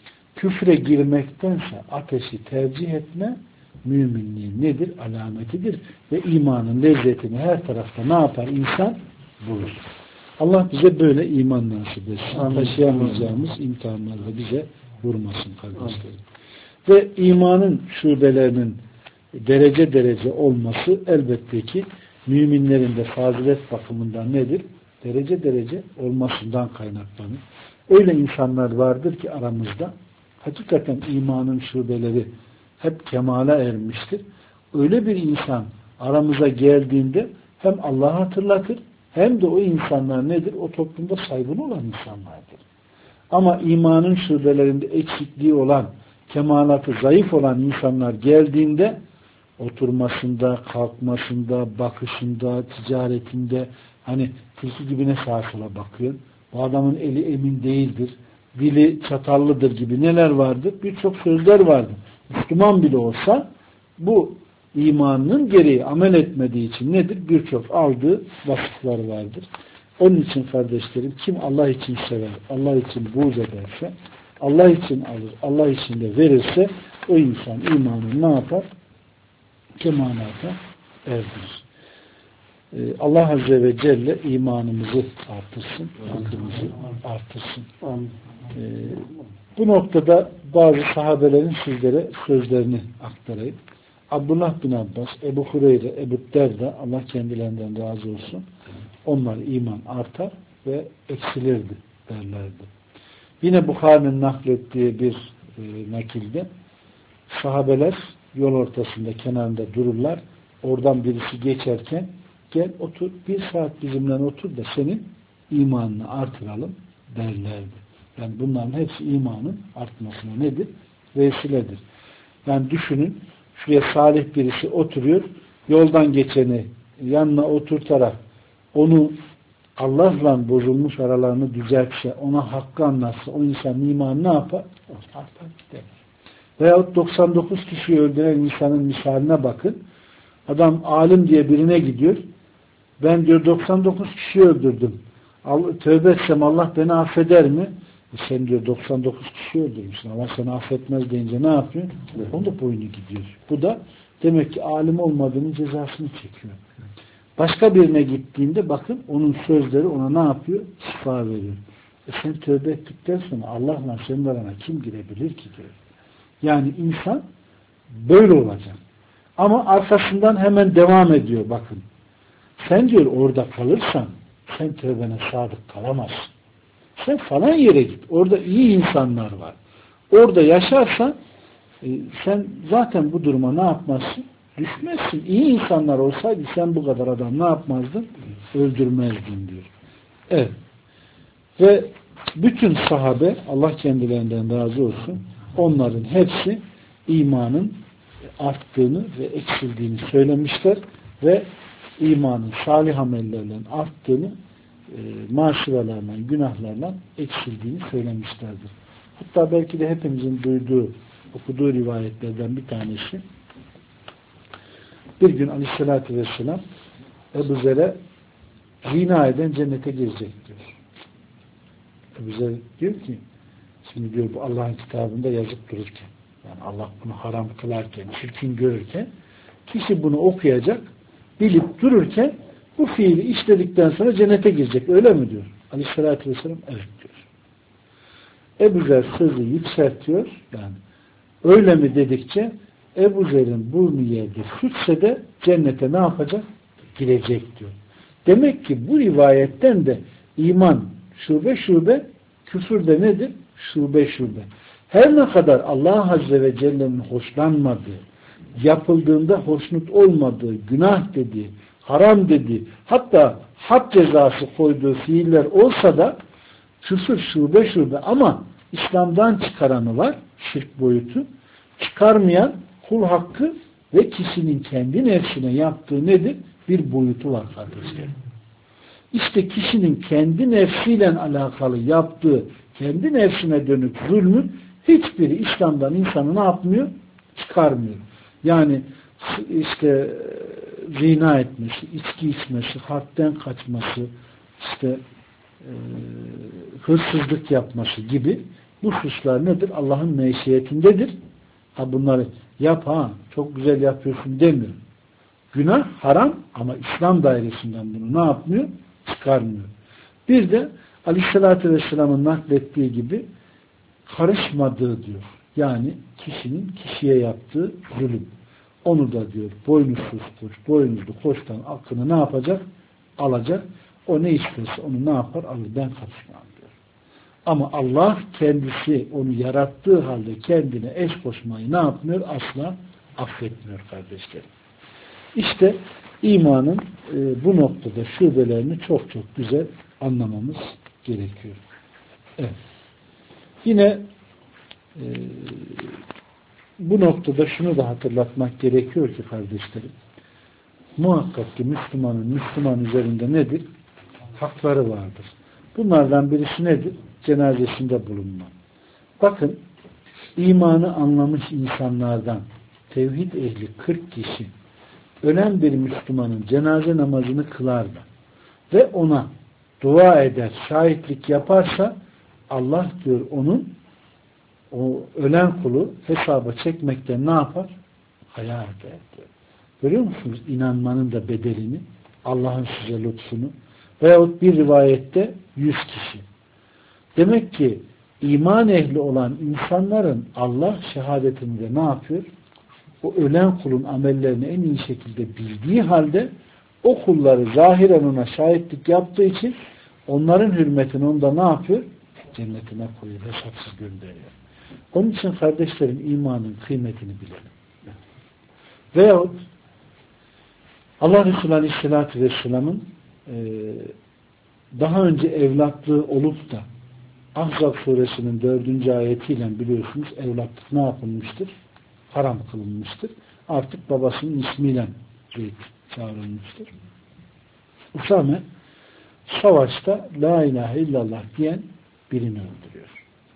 küfre girmektense ateşi tercih etme müminliğin nedir? Alametidir. Ve imanın lezzetini her tarafta ne yapar? İnsan bulur. Allah bize böyle iman nasip etsin. Taşıyamayacağımız imtihanlarla bize vurmasın kardeşlerim. Ve imanın şubelerinin derece derece olması elbette ki müminlerin de fazilet bakımından nedir? Derece derece olmasından kaynaklanır. Öyle insanlar vardır ki aramızda hakikaten imanın şubeleri hep kemale ermiştir. Öyle bir insan aramıza geldiğinde hem Allah'ı hatırlatır hem de o insanlar nedir? O toplumda saygın olan insanlardır. Ama imanın şubelerinde eksikliği olan, kemalatı zayıf olan insanlar geldiğinde oturmasında, kalkmasında, bakışında, ticaretinde hani tilki gibi ne sağa sola bakıyor. Bu adamın eli emin değildir. Dili çatallıdır gibi neler vardır? Birçok sözler vardır. Müslüman bile olsa bu imanının gereği amel etmediği için nedir? Birçok aldığı vasıflar vardır. Onun için kardeşlerim kim Allah için sever, Allah için buğz ederse, Allah için alır, Allah için de verirse o insan imanını ne yapar? Kemalata erdirir. Allah Azze ve Celle imanımızı artırsın, aklımızı artırsın. Bu noktada bazı sahabelerin sizlere sözlerini aktarayım. Abdullah bin Abbas, Ebu Hureyre, Ebu Derda, Allah kendilerinden razı olsun. Onlar iman artar ve eksilirdi derlerdi. Yine Bukhari'nin naklettiği bir nakilde sahabeler yol ortasında kenarında dururlar. Oradan birisi geçerken gel otur, bir saat bizimle otur da senin imanını artıralım derlerdi. Yani bunların hepsi imanın artmasına nedir? Vesiledir. Yani düşünün, şuraya salih birisi oturuyor, yoldan geçeni yanına oturtarak onu Allah'la bozulmuş aralarını düzeltse, ona hakkı anlatsa, o insanın imanı ne yapar? Artar gider. Veyahut 99 kişiyi öldüren insanın misaline bakın. Adam alim diye birine gidiyor. Ben diyor 99 kişiyi öldürdüm. Tövbe etsem Allah beni affeder mi? Sen diyor 99 kişi öldürmüşsün. Allah seni affetmez deyince ne yapıyor? Onun da boynu gidiyor. Bu da demek ki alim olmadığının cezasını çekiyor. Başka birine gittiğinde bakın onun sözleri ona ne yapıyor? Şifa veriyor. Sen tövbe ettikten sonra Allah'la senin arana kim girebilir ki diyor. Yani insan böyle olacak. Ama arkasından hemen devam ediyor bakın. Sen diyor orada kalırsan sen tövbene sadık kalamazsın. Sen falan yere git. Orada iyi insanlar var. Orada yaşarsan sen zaten bu duruma ne yapmazsın? Düşmezsin. İyi insanlar olsaydı sen bu kadar adam ne yapmazdın? Öldürmezdin diyor. Evet. Ve bütün sahabe Allah kendilerinden razı olsun. Onların hepsi imanın arttığını ve eksildiğini söylemişler ve imanın salih amellerle arttığını maşıralarla, günahlarla eksildiğini söylemişlerdir. Hatta belki de hepimizin duyduğu, okuduğu rivayetlerden bir tanesi bir gün Aleyhisselatü Vesselam Ebu Zer'e zina eden cennete girecek diyor. Ebu Zer diyor ki şimdi diyor bu Allah'ın kitabında yazıp dururken yani Allah bunu haram kılarken, çirkin görürken kişi bunu okuyacak, bilip dururken bu fiili işledikten sonra cennete girecek. Öyle mi diyor? Aleyhissalatü vesselam evet diyor. Ebu Zer sözü yükseltiyor. Yani öyle mi dedikçe Ebu Zer'in burnu yerde sürtse de cennete ne yapacak? Girecek diyor. Demek ki bu rivayetten de iman şube şube, küfür de nedir? Şube şube. Her ne kadar Allah Azze ve Celle'nin hoşlanmadığı, yapıldığında hoşnut olmadığı, günah dediği, haram dediği, hatta had cezası koyduğu fiiller olsa da küfür şube şube ama İslam'dan çıkaranı var, şirk boyutu. Çıkarmayan kul hakkı ve kişinin kendi nefsine yaptığı nedir? Bir boyutu var kardeşlerim. İşte kişinin kendi nefsiyle alakalı yaptığı, kendi nefsine dönük zulmün hiçbiri İslam'dan insanı ne yapmıyor? Çıkarmıyor. Yani işte zina etmesi, içki içmesi, hadden kaçması, işte hırsızlık yapması gibi Bu hususlar nedir? Allah'ın meşiyetindedir. Ha bunları yap ha, çok güzel yapıyorsun demiyor. Günah haram ama İslam dairesinden bunu ne yapmıyor? Çıkarmıyor. Bir de Aleyhisselatü Vesselam'ın naklettiği gibi karışmadığı diyor. Yani kişinin kişiye yaptığı zulüm. Onu da diyor boynuzsuz koç, boynuzlu koçtan hakkını ne yapacak? Alacak. O ne istiyorsa onu ne yapar? Alır. Ben karışmam diyor. Ama Allah kendisi onu yarattığı halde kendine eş koşmayı ne yapmıyor? Asla affetmiyor kardeşlerim. İşte imanın bu noktada şubelerini çok çok güzel anlamamız gerekiyor. Evet. Yine bu noktada şunu da hatırlatmak gerekiyor ki kardeşlerim, muhakkak ki Müslüman üzerinde nedir? Hakları vardır. Bunlardan birisi nedir? Cenazesinde bulunma. Bakın, imanı anlamış insanlardan tevhid ehli 40 kişi ölen bir Müslümanın cenaze namazını kılar da ve ona dua eder, şahitlik yaparsa Allah diyor onun o ölen kulu hesaba çekmekten ne yapar? Hayal eder diyor. Görüyor musunuz inanmanın da bedelini, Allah'ın size lütfunu? Veyahut bir rivayette 100 kişi. Demek ki iman ehli olan insanların Allah şehadetinde ne yapıyor? O ölen kulun amellerini en iyi şekilde bildiği halde o kulları zahiren ona şahitlik yaptığı için onların hürmetini onda ne yapıyor? Cennetine koyuyor, hesapsız gönderiyor. Onun için kardeşlerim imanın kıymetini bilelim. Veyahut Allah Resulü Aleyhisselatü Vesselam'ın daha önce evlatlığı olup da Ahzab suresinin 4. ayetiyle biliyorsunuz evlatlık ne yapılmıştır? Haram kılınmıştır. Artık babasının ismiyle çağrılmıştır. Usame savaşta La ilahe illallah diyen birini öldürüyor.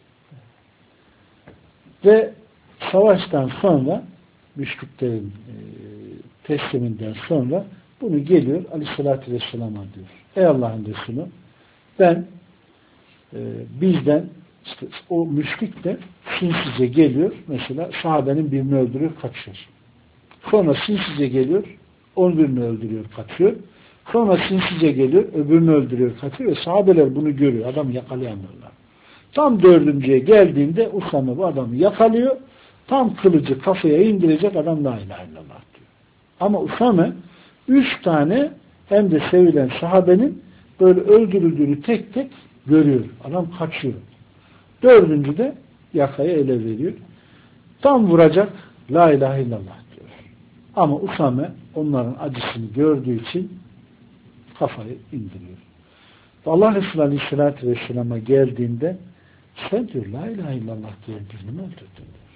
Ve savaştan sonra müşriklerin tesliminden sonra bunu geliyor Aleyhisselatü Vesselam'a diyor. Ey Allah'ın Resulü ben bizden işte o müşrik de sinsice geliyor mesela sahabenin birini öldürüyor kaçıyor. Sonra sinsice geliyor 11'ini öldürüyor kaçıyor. Sonra sinsice geliyor öbürünü öldürüyor kaçıyor ve sahabeler bunu görüyor. Adamı yakalayamıyorlar. Tam 4.'ye geldiğinde Usame bu adamı yakalıyor. Tam kılıcı kafaya indirecek adam la ilahe illallah diyor. Ama Usame 3 tane hem de sevilen sahabenin böyle öldürüldüğünü tek tek görüyor. Adam kaçıyor. 4. de yakaya ele veriyor. Tam vuracak la ilahe illallah diyor. Ama Usame onların acısını gördüğü için kafayı indiriyor. Allah Resulü Aleyhisselatü Vesselam'a geldiğinde sen diyor la ilahe illallah diye birini mi öldürdün diyor.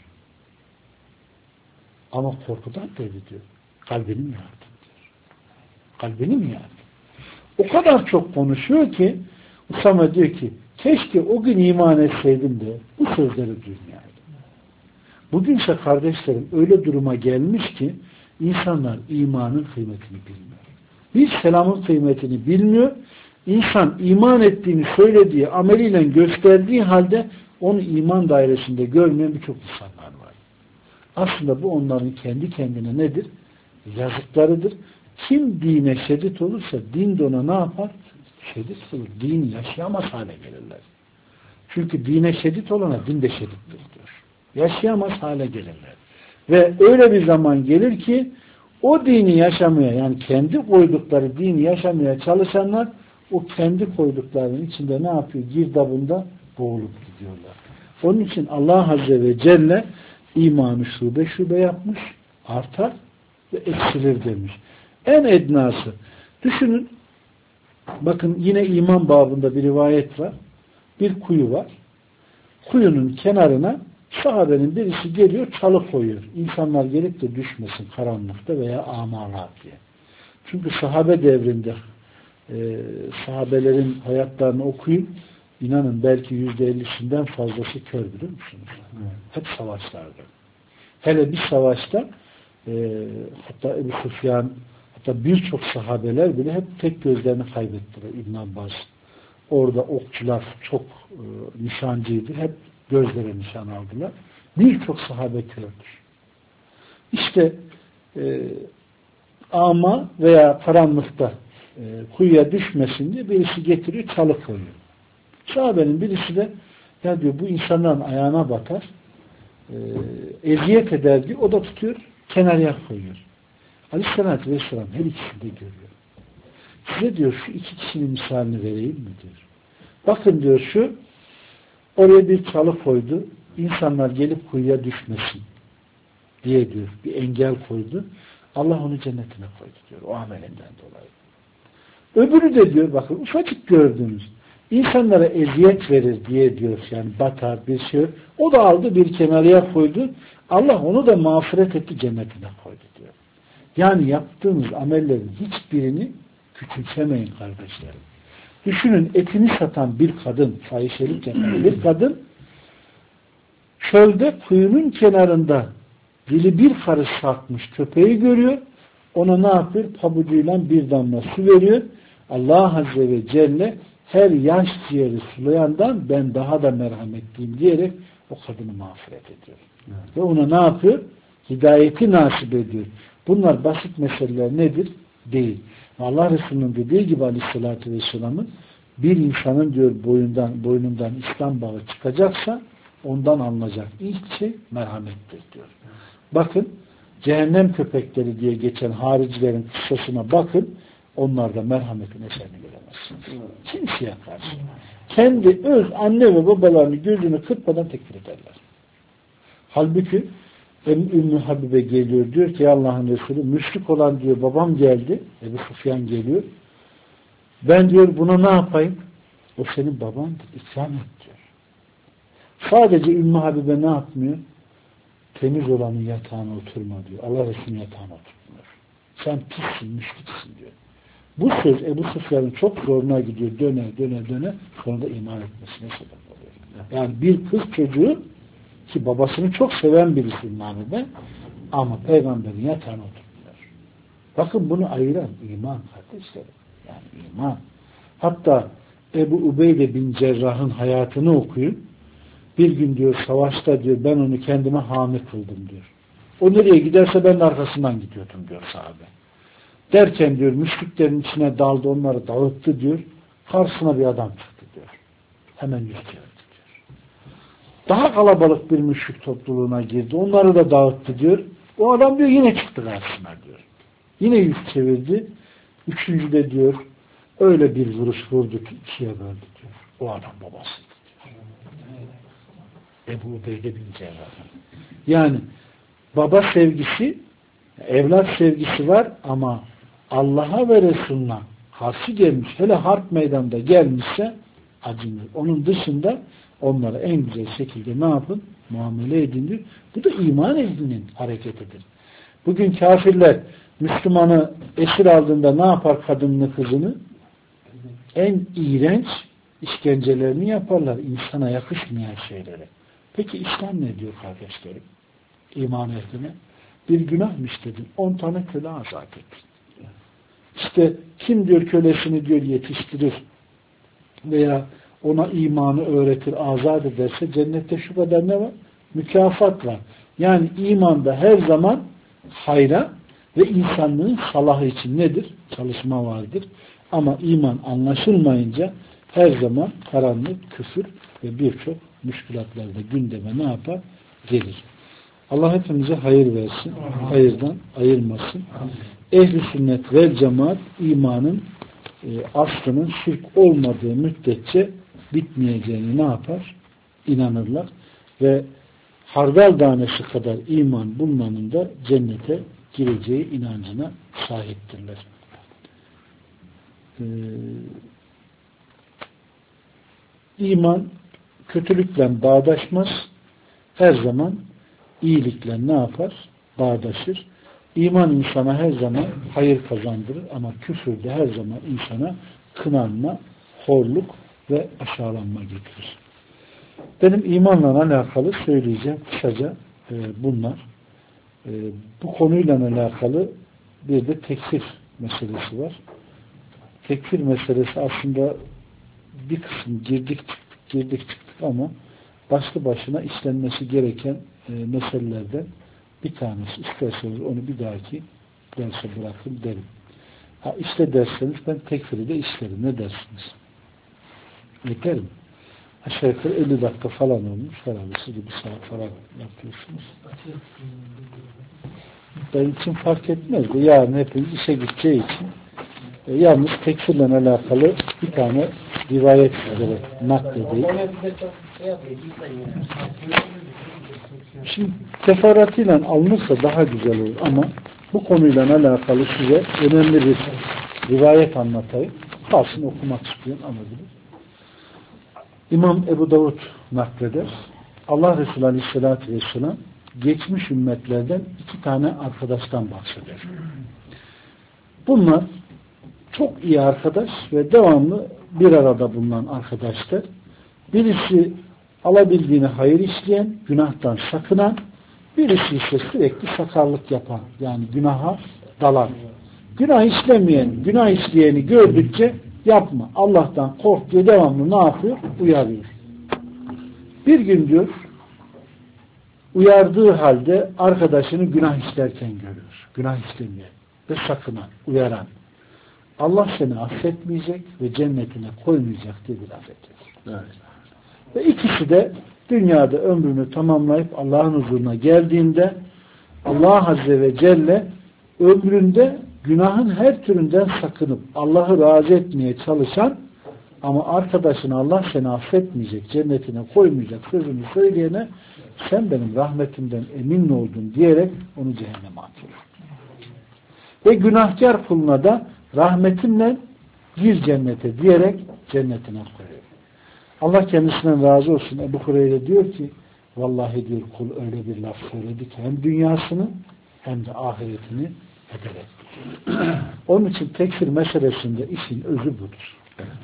Ama korkudan dedi diyor. Kalbini mi yardın diyor. Kalbini mi yardın? O kadar çok konuşuyor ki Usame diyor ki keşke o gün iman etseydim de bu sözleri duymayaydım. Bugünse kardeşlerim öyle duruma gelmiş ki insanlar imanın kıymetini bilmiyor. Bir selamın kıymetini bilmiyor. İnsan iman ettiğini söylediği, ameliyle gösterdiği halde onu iman dairesinde görmeyen birçok insanlar var. Aslında bu onların kendi kendine nedir? Yazıklarıdır. Kim dine şiddet olursa din de ona ne yapar? Şiddet kılır. Dini yaşayamaz hale gelirler. Çünkü dine şiddet olana din de şiddettir diyor. Yaşayamaz hale gelirler. Ve öyle bir zaman gelir ki o dini yaşamaya yani kendi koydukları dini yaşamaya çalışanlar o kendi koyduklarının içinde ne yapıyor? Girdabında boğulup gidiyorlar. Onun için Allah Azze ve Celle imanı şube şube yapmış, artar ve eksilir demiş. En ednası. Düşünün, bakın yine iman babında bir rivayet var. Bir kuyu var. Kuyunun kenarına sahabenin birisi geliyor, çalı koyuyor. İnsanlar gelip de düşmesin karanlıkta veya amalar diye. Çünkü sahabe devrinde sahabelerin hayatlarını okuyun, inanın belki %50'sinden fazlası kör biliyor musunuz? Evet. Hep savaşlarda. Hele bir savaşta hatta Ebu Sufyan hatta birçok sahabeler bile hep tek gözlerini kaybettiler. İbn Abbas. Orada okçular çok nişancıydı. Hep gözlere nişan aldılar. Birçok sahabe kördür. İşte ama veya karanlıkta kuyuya düşmesin diye birisi getiriyor, çalı koyuyor. Sahabenin birisi de ya diyor bu insanların ayağına batar, eziyet eder diyor. O da tutuyor, kenarıya koyuyor. Aleyhisselatü Vesselam her ikisini de görüyor. Size diyor şu iki kişinin misalini vereyim mi diyor. Bakın diyor şu oraya bir çalı koydu. İnsanlar gelip kuyuya düşmesin diye diyor. Bir engel koydu. Allah onu cennetine koydu diyor. O amelinden dolayı. Öbürü de diyor bakın ufacık gördünüz. İnsanlara eziyet verir diye diyor. Yani batar bir şey. O da aldı bir kenarıya koydu. Allah onu da mağfiret etti cennetine koydu diyor. Yani yaptığınız amellerin hiçbirini küçümsemeyin kardeşlerim. Düşünün etini satan bir kadın, fahişelik yapan bir kadın çölde kuyunun kenarında dili bir karış sarkmış köpeği görüyor. Ona ne yapıyor? Pabucuyla bir damla su veriyor. Allah Azze ve Celle her yaş ciğeri sulayandan ben daha da merhametliyim diyerek o kadını mağfiret ediyor. Evet. Ve ona ne yapıyor? Hidayeti nasip ediyor. Bunlar basit meseleler nedir? Değil. Allah Resulü'nün dediği gibi Aleyhisselatü Vesselam'ın bir insanın diyor boynundan İslam bağı çıkacaksa ondan alınacak ilk şey merhamettir diyor. Bakın cehennem köpekleri diye geçen haricilerin kıssasına bakın onlarda merhametin eserini göremezsiniz. Kimseye karşı. Kendi öz anne ve babalarını gözünü kırpmadan tekfir ederler. Halbuki Ümmü Habibe geliyor diyor ki Allah'ın Resulü müşrik olan diyor babam geldi. Ebu Sufyan geliyor. Ben diyor buna ne yapayım? O senin babandır. İkram et diyor. Sadece Ümmü Habibe ne yapmıyor? Temiz olanın yatağına oturma diyor. Allah Resulü'nün yatağına oturtmuyor. Sen pissin, müşriksin diyor. Bu söz Ebu Sufyan'ın çok zoruna gidiyor. Döne. Sonra da iman etmesine sebep oluyor. Yani bir kız çocuğu ki babasını çok seven birisi Ümmü ama peygamberin yatağına oturtmuyor. Bakın bunu ayıran iman kardeşlerim. Yani iman. Hatta Ebu Ubeyde bin Cerrah'ın hayatını okuyun. Bir gün diyor savaşta diyor ben onu kendime hami kıldım diyor. O nereye giderse ben de arkasından gidiyordum diyor sahabe. Derken diyor müşriklerin içine daldı onları dağıttı diyor. Karşısına bir adam çıktı diyor. Hemen yüz çevirdi diyor. Daha kalabalık bir müşrik topluluğuna girdi. Onları da dağıttı diyor. O adam diyor yine çıktı karşısına diyor. Yine yüz çevirdi. Üçüncü de diyor öyle bir vuruş vurdu ki ikiye böldü diyor. O adam babasıydı diyor. Ebu Ubeyde bin Cerrah. Yani baba sevgisi, evlat sevgisi var ama Allah'a ve Resulüne karşı gelmiş, hele harp meydanında gelmişse acınır. Onun dışında onlara en güzel şekilde ne yapın? Muamele edindir. Bu da iman ehlinin hareketidir. Bugün kafirler Müslümanı esir aldığında ne yapar kadınını kızını? En iğrenç işkencelerini yaparlar. İnsana yakışmayan şeyleri. Peki İslam ne diyor kardeşlerim? İman ehline. Bir günah mı istedin? 10 tane köle azat ettin. İşte kim diyor kölesini diyor yetiştirir veya ona imanı öğretir, azat ederse cennette şu kadar ne var? Mükafat var. Yani imanda her zaman hayra ve insanlığın salahı için nedir? Çalışma vardır. Ama iman anlaşılmayınca her zaman karanlık, küfür ve birçok müşkülatlarda gündeme ne yapar? Gelir. Allah hepimize hayır versin. Hayırdan ayırmasın. Ehl-i sünnet ve cemaat imanın aslının şirk olmadığı müddetçe bitmeyeceğini ne yapar? İnanırlar. Ve hardal tanesi kadar iman bulmanın da cennete gireceği inancına sahiptirler. İman kötülükle bağdaşmaz. Her zaman iyilikle ne yapar? Bağdaşır. İman insana her zaman hayır kazandırır ama küfür de her zaman insana kınanma, horluk ve aşağılanma getirir. Benim imanla alakalı söyleyeceğim kısaca bunlar. Bu konuyla alakalı bir de tekfir meselesi var. Tekfir meselesi aslında bir kısım girdik çıktık ama başlı başına işlenmesi gereken meselelerden bir tanesi. İsterseniz onu bir dahaki derse bırakın derim. İşte derseniz ben tekfiri de işlerim. Ne dersiniz? Yeter mi? Aşağı yukarı 50 dakika falan olmuş. Herhalde siz de bir saat falan yapıyorsunuz. Benim için fark etmez. Yarın hepimiz işe gideceği için yalnız tekfirle alakalı bir tane rivayet üzere nakledeyim. Şimdi teferruatıyla alınırsa daha güzel olur ama bu konuyla alakalı size önemli bir rivayet anlatayım. Kalsın okumak isteyen alabilir. İmam Ebu Davud nakleder. Allah Resulü Aleyhisselatü Vesselam geçmiş ümmetlerden 2 tane arkadaştan bahseder. Bunlar çok iyi arkadaş ve devamlı bir arada bulunan arkadaşlar. Birisi alabildiğine hayır işleyen, günahtan sakınan, birisi ise sürekli sakarlık yapan, yani günaha dalan. Günah işlemeyen, günah işleyeni gördükçe yapma, Allah'tan kork diye devamlı ne yapıyor? Uyarıyor. Bir gün diyor, uyardığı halde arkadaşını günah işlerken görüyor. Günah işlemeyen ve sakınan, uyaran. Allah seni affetmeyecek ve cennetine koymayacak diye bir laf ediyor. Evet. Ve ikisi de dünyada ömrünü tamamlayıp Allah'ın huzuruna geldiğinde Allah Azze ve Celle ömründe günahın her türünden sakınıp Allah'ı razı etmeye çalışan ama arkadaşına Allah seni affetmeyecek, cennetine koymayacak sözünü söyleyene sen benim rahmetimden emin oldun diyerek onu cehenneme atıyor. Ve günahkar kuluna da rahmetimle gir cennete diyerek cennetine koyuyor. Allah kendisinden razı olsun. Ebu Hureyre diyor ki vallahi diyor kul öyle bir laf söyledi ki hem dünyasını hem de ahiretini heder etti. Onun için tekfir meselesinde işin özü budur.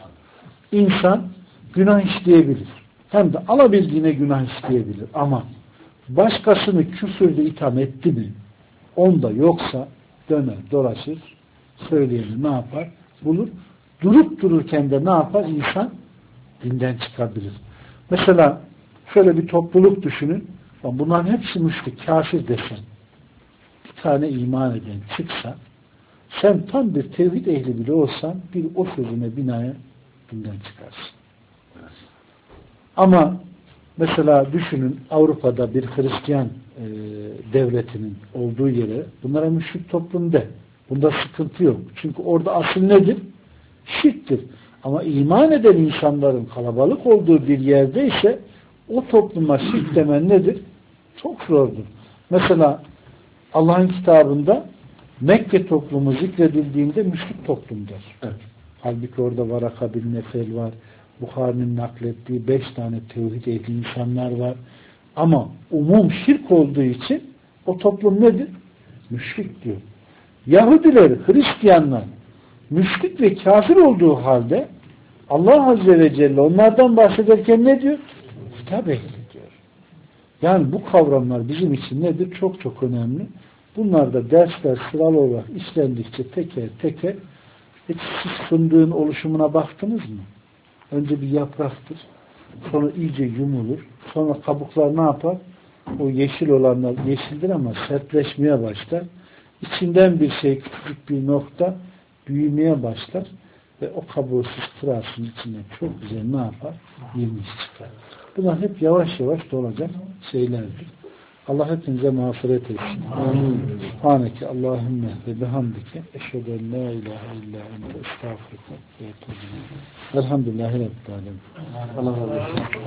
İnsan günah işleyebilir. Hem de alabildiğine günah işleyebilir. Ama başkasını küfürle itham etti mi onda yoksa döner dolaşır söyleyeni ne yapar? Bulur. Durup dururken de ne yapar? İnsan dinden çıkabilir. Mesela şöyle bir topluluk düşünün. Bunların hepsi müşrik, kafir desen. Bir tane iman eden çıksa sen tam bir tevhid ehli bile olsan bir o sözüne binaen dinden çıkarsın. Ama mesela düşünün Avrupa'da bir Hristiyan devletinin olduğu yere bunlara müşrik toplum de. Bunda sıkıntı yok. Çünkü orada asıl nedir? Şirktir. Ama iman eden insanların kalabalık olduğu bir yerde ise o topluma şirk demen nedir? Çok zordur. Mesela Allah'ın kitabında Mekke toplumu zikredildiğinde müşrik toplum der. Evet. Halbuki orada Varaka bin Nefel var. Bukhari'nin naklettiği 5 tane tevhid ehli insanlar var. Ama umum şirk olduğu için o toplum nedir? Müşrik diyor. Yahudiler, Hristiyanlar müşrik ve kafir olduğu halde Allah Azze ve Celle onlardan bahsederken ne diyor? Kitap ehli diyor. Yani bu kavramlar bizim için nedir? Çok çok önemli. Bunlar da dersler sıralı olarak işlendikçe teker teker hiç siz fındığın oluşumuna baktınız mı? Önce bir yapraktır. Sonra iyice yumulur. Sonra kabuklar ne yapar? O yeşil olanlar yeşildir ama sertleşmeye başlar. İçinden bir şey, küçük bir nokta büyümeye başlar ve o kabuğu siz kırarsın içinden çok güzel ne yapar? Yemiş çıkar. Bunlar hep yavaş yavaş dolacak şeylerdir. Allah hepinize mağfiret etsin. Amin. Subhaneke Allahümme ve bihamdike eşhedü en la ilahe illa ente estağfurullah ve etûbü ileyk. Elhamdülillahi Rabbil alemin. Allah razı olsun.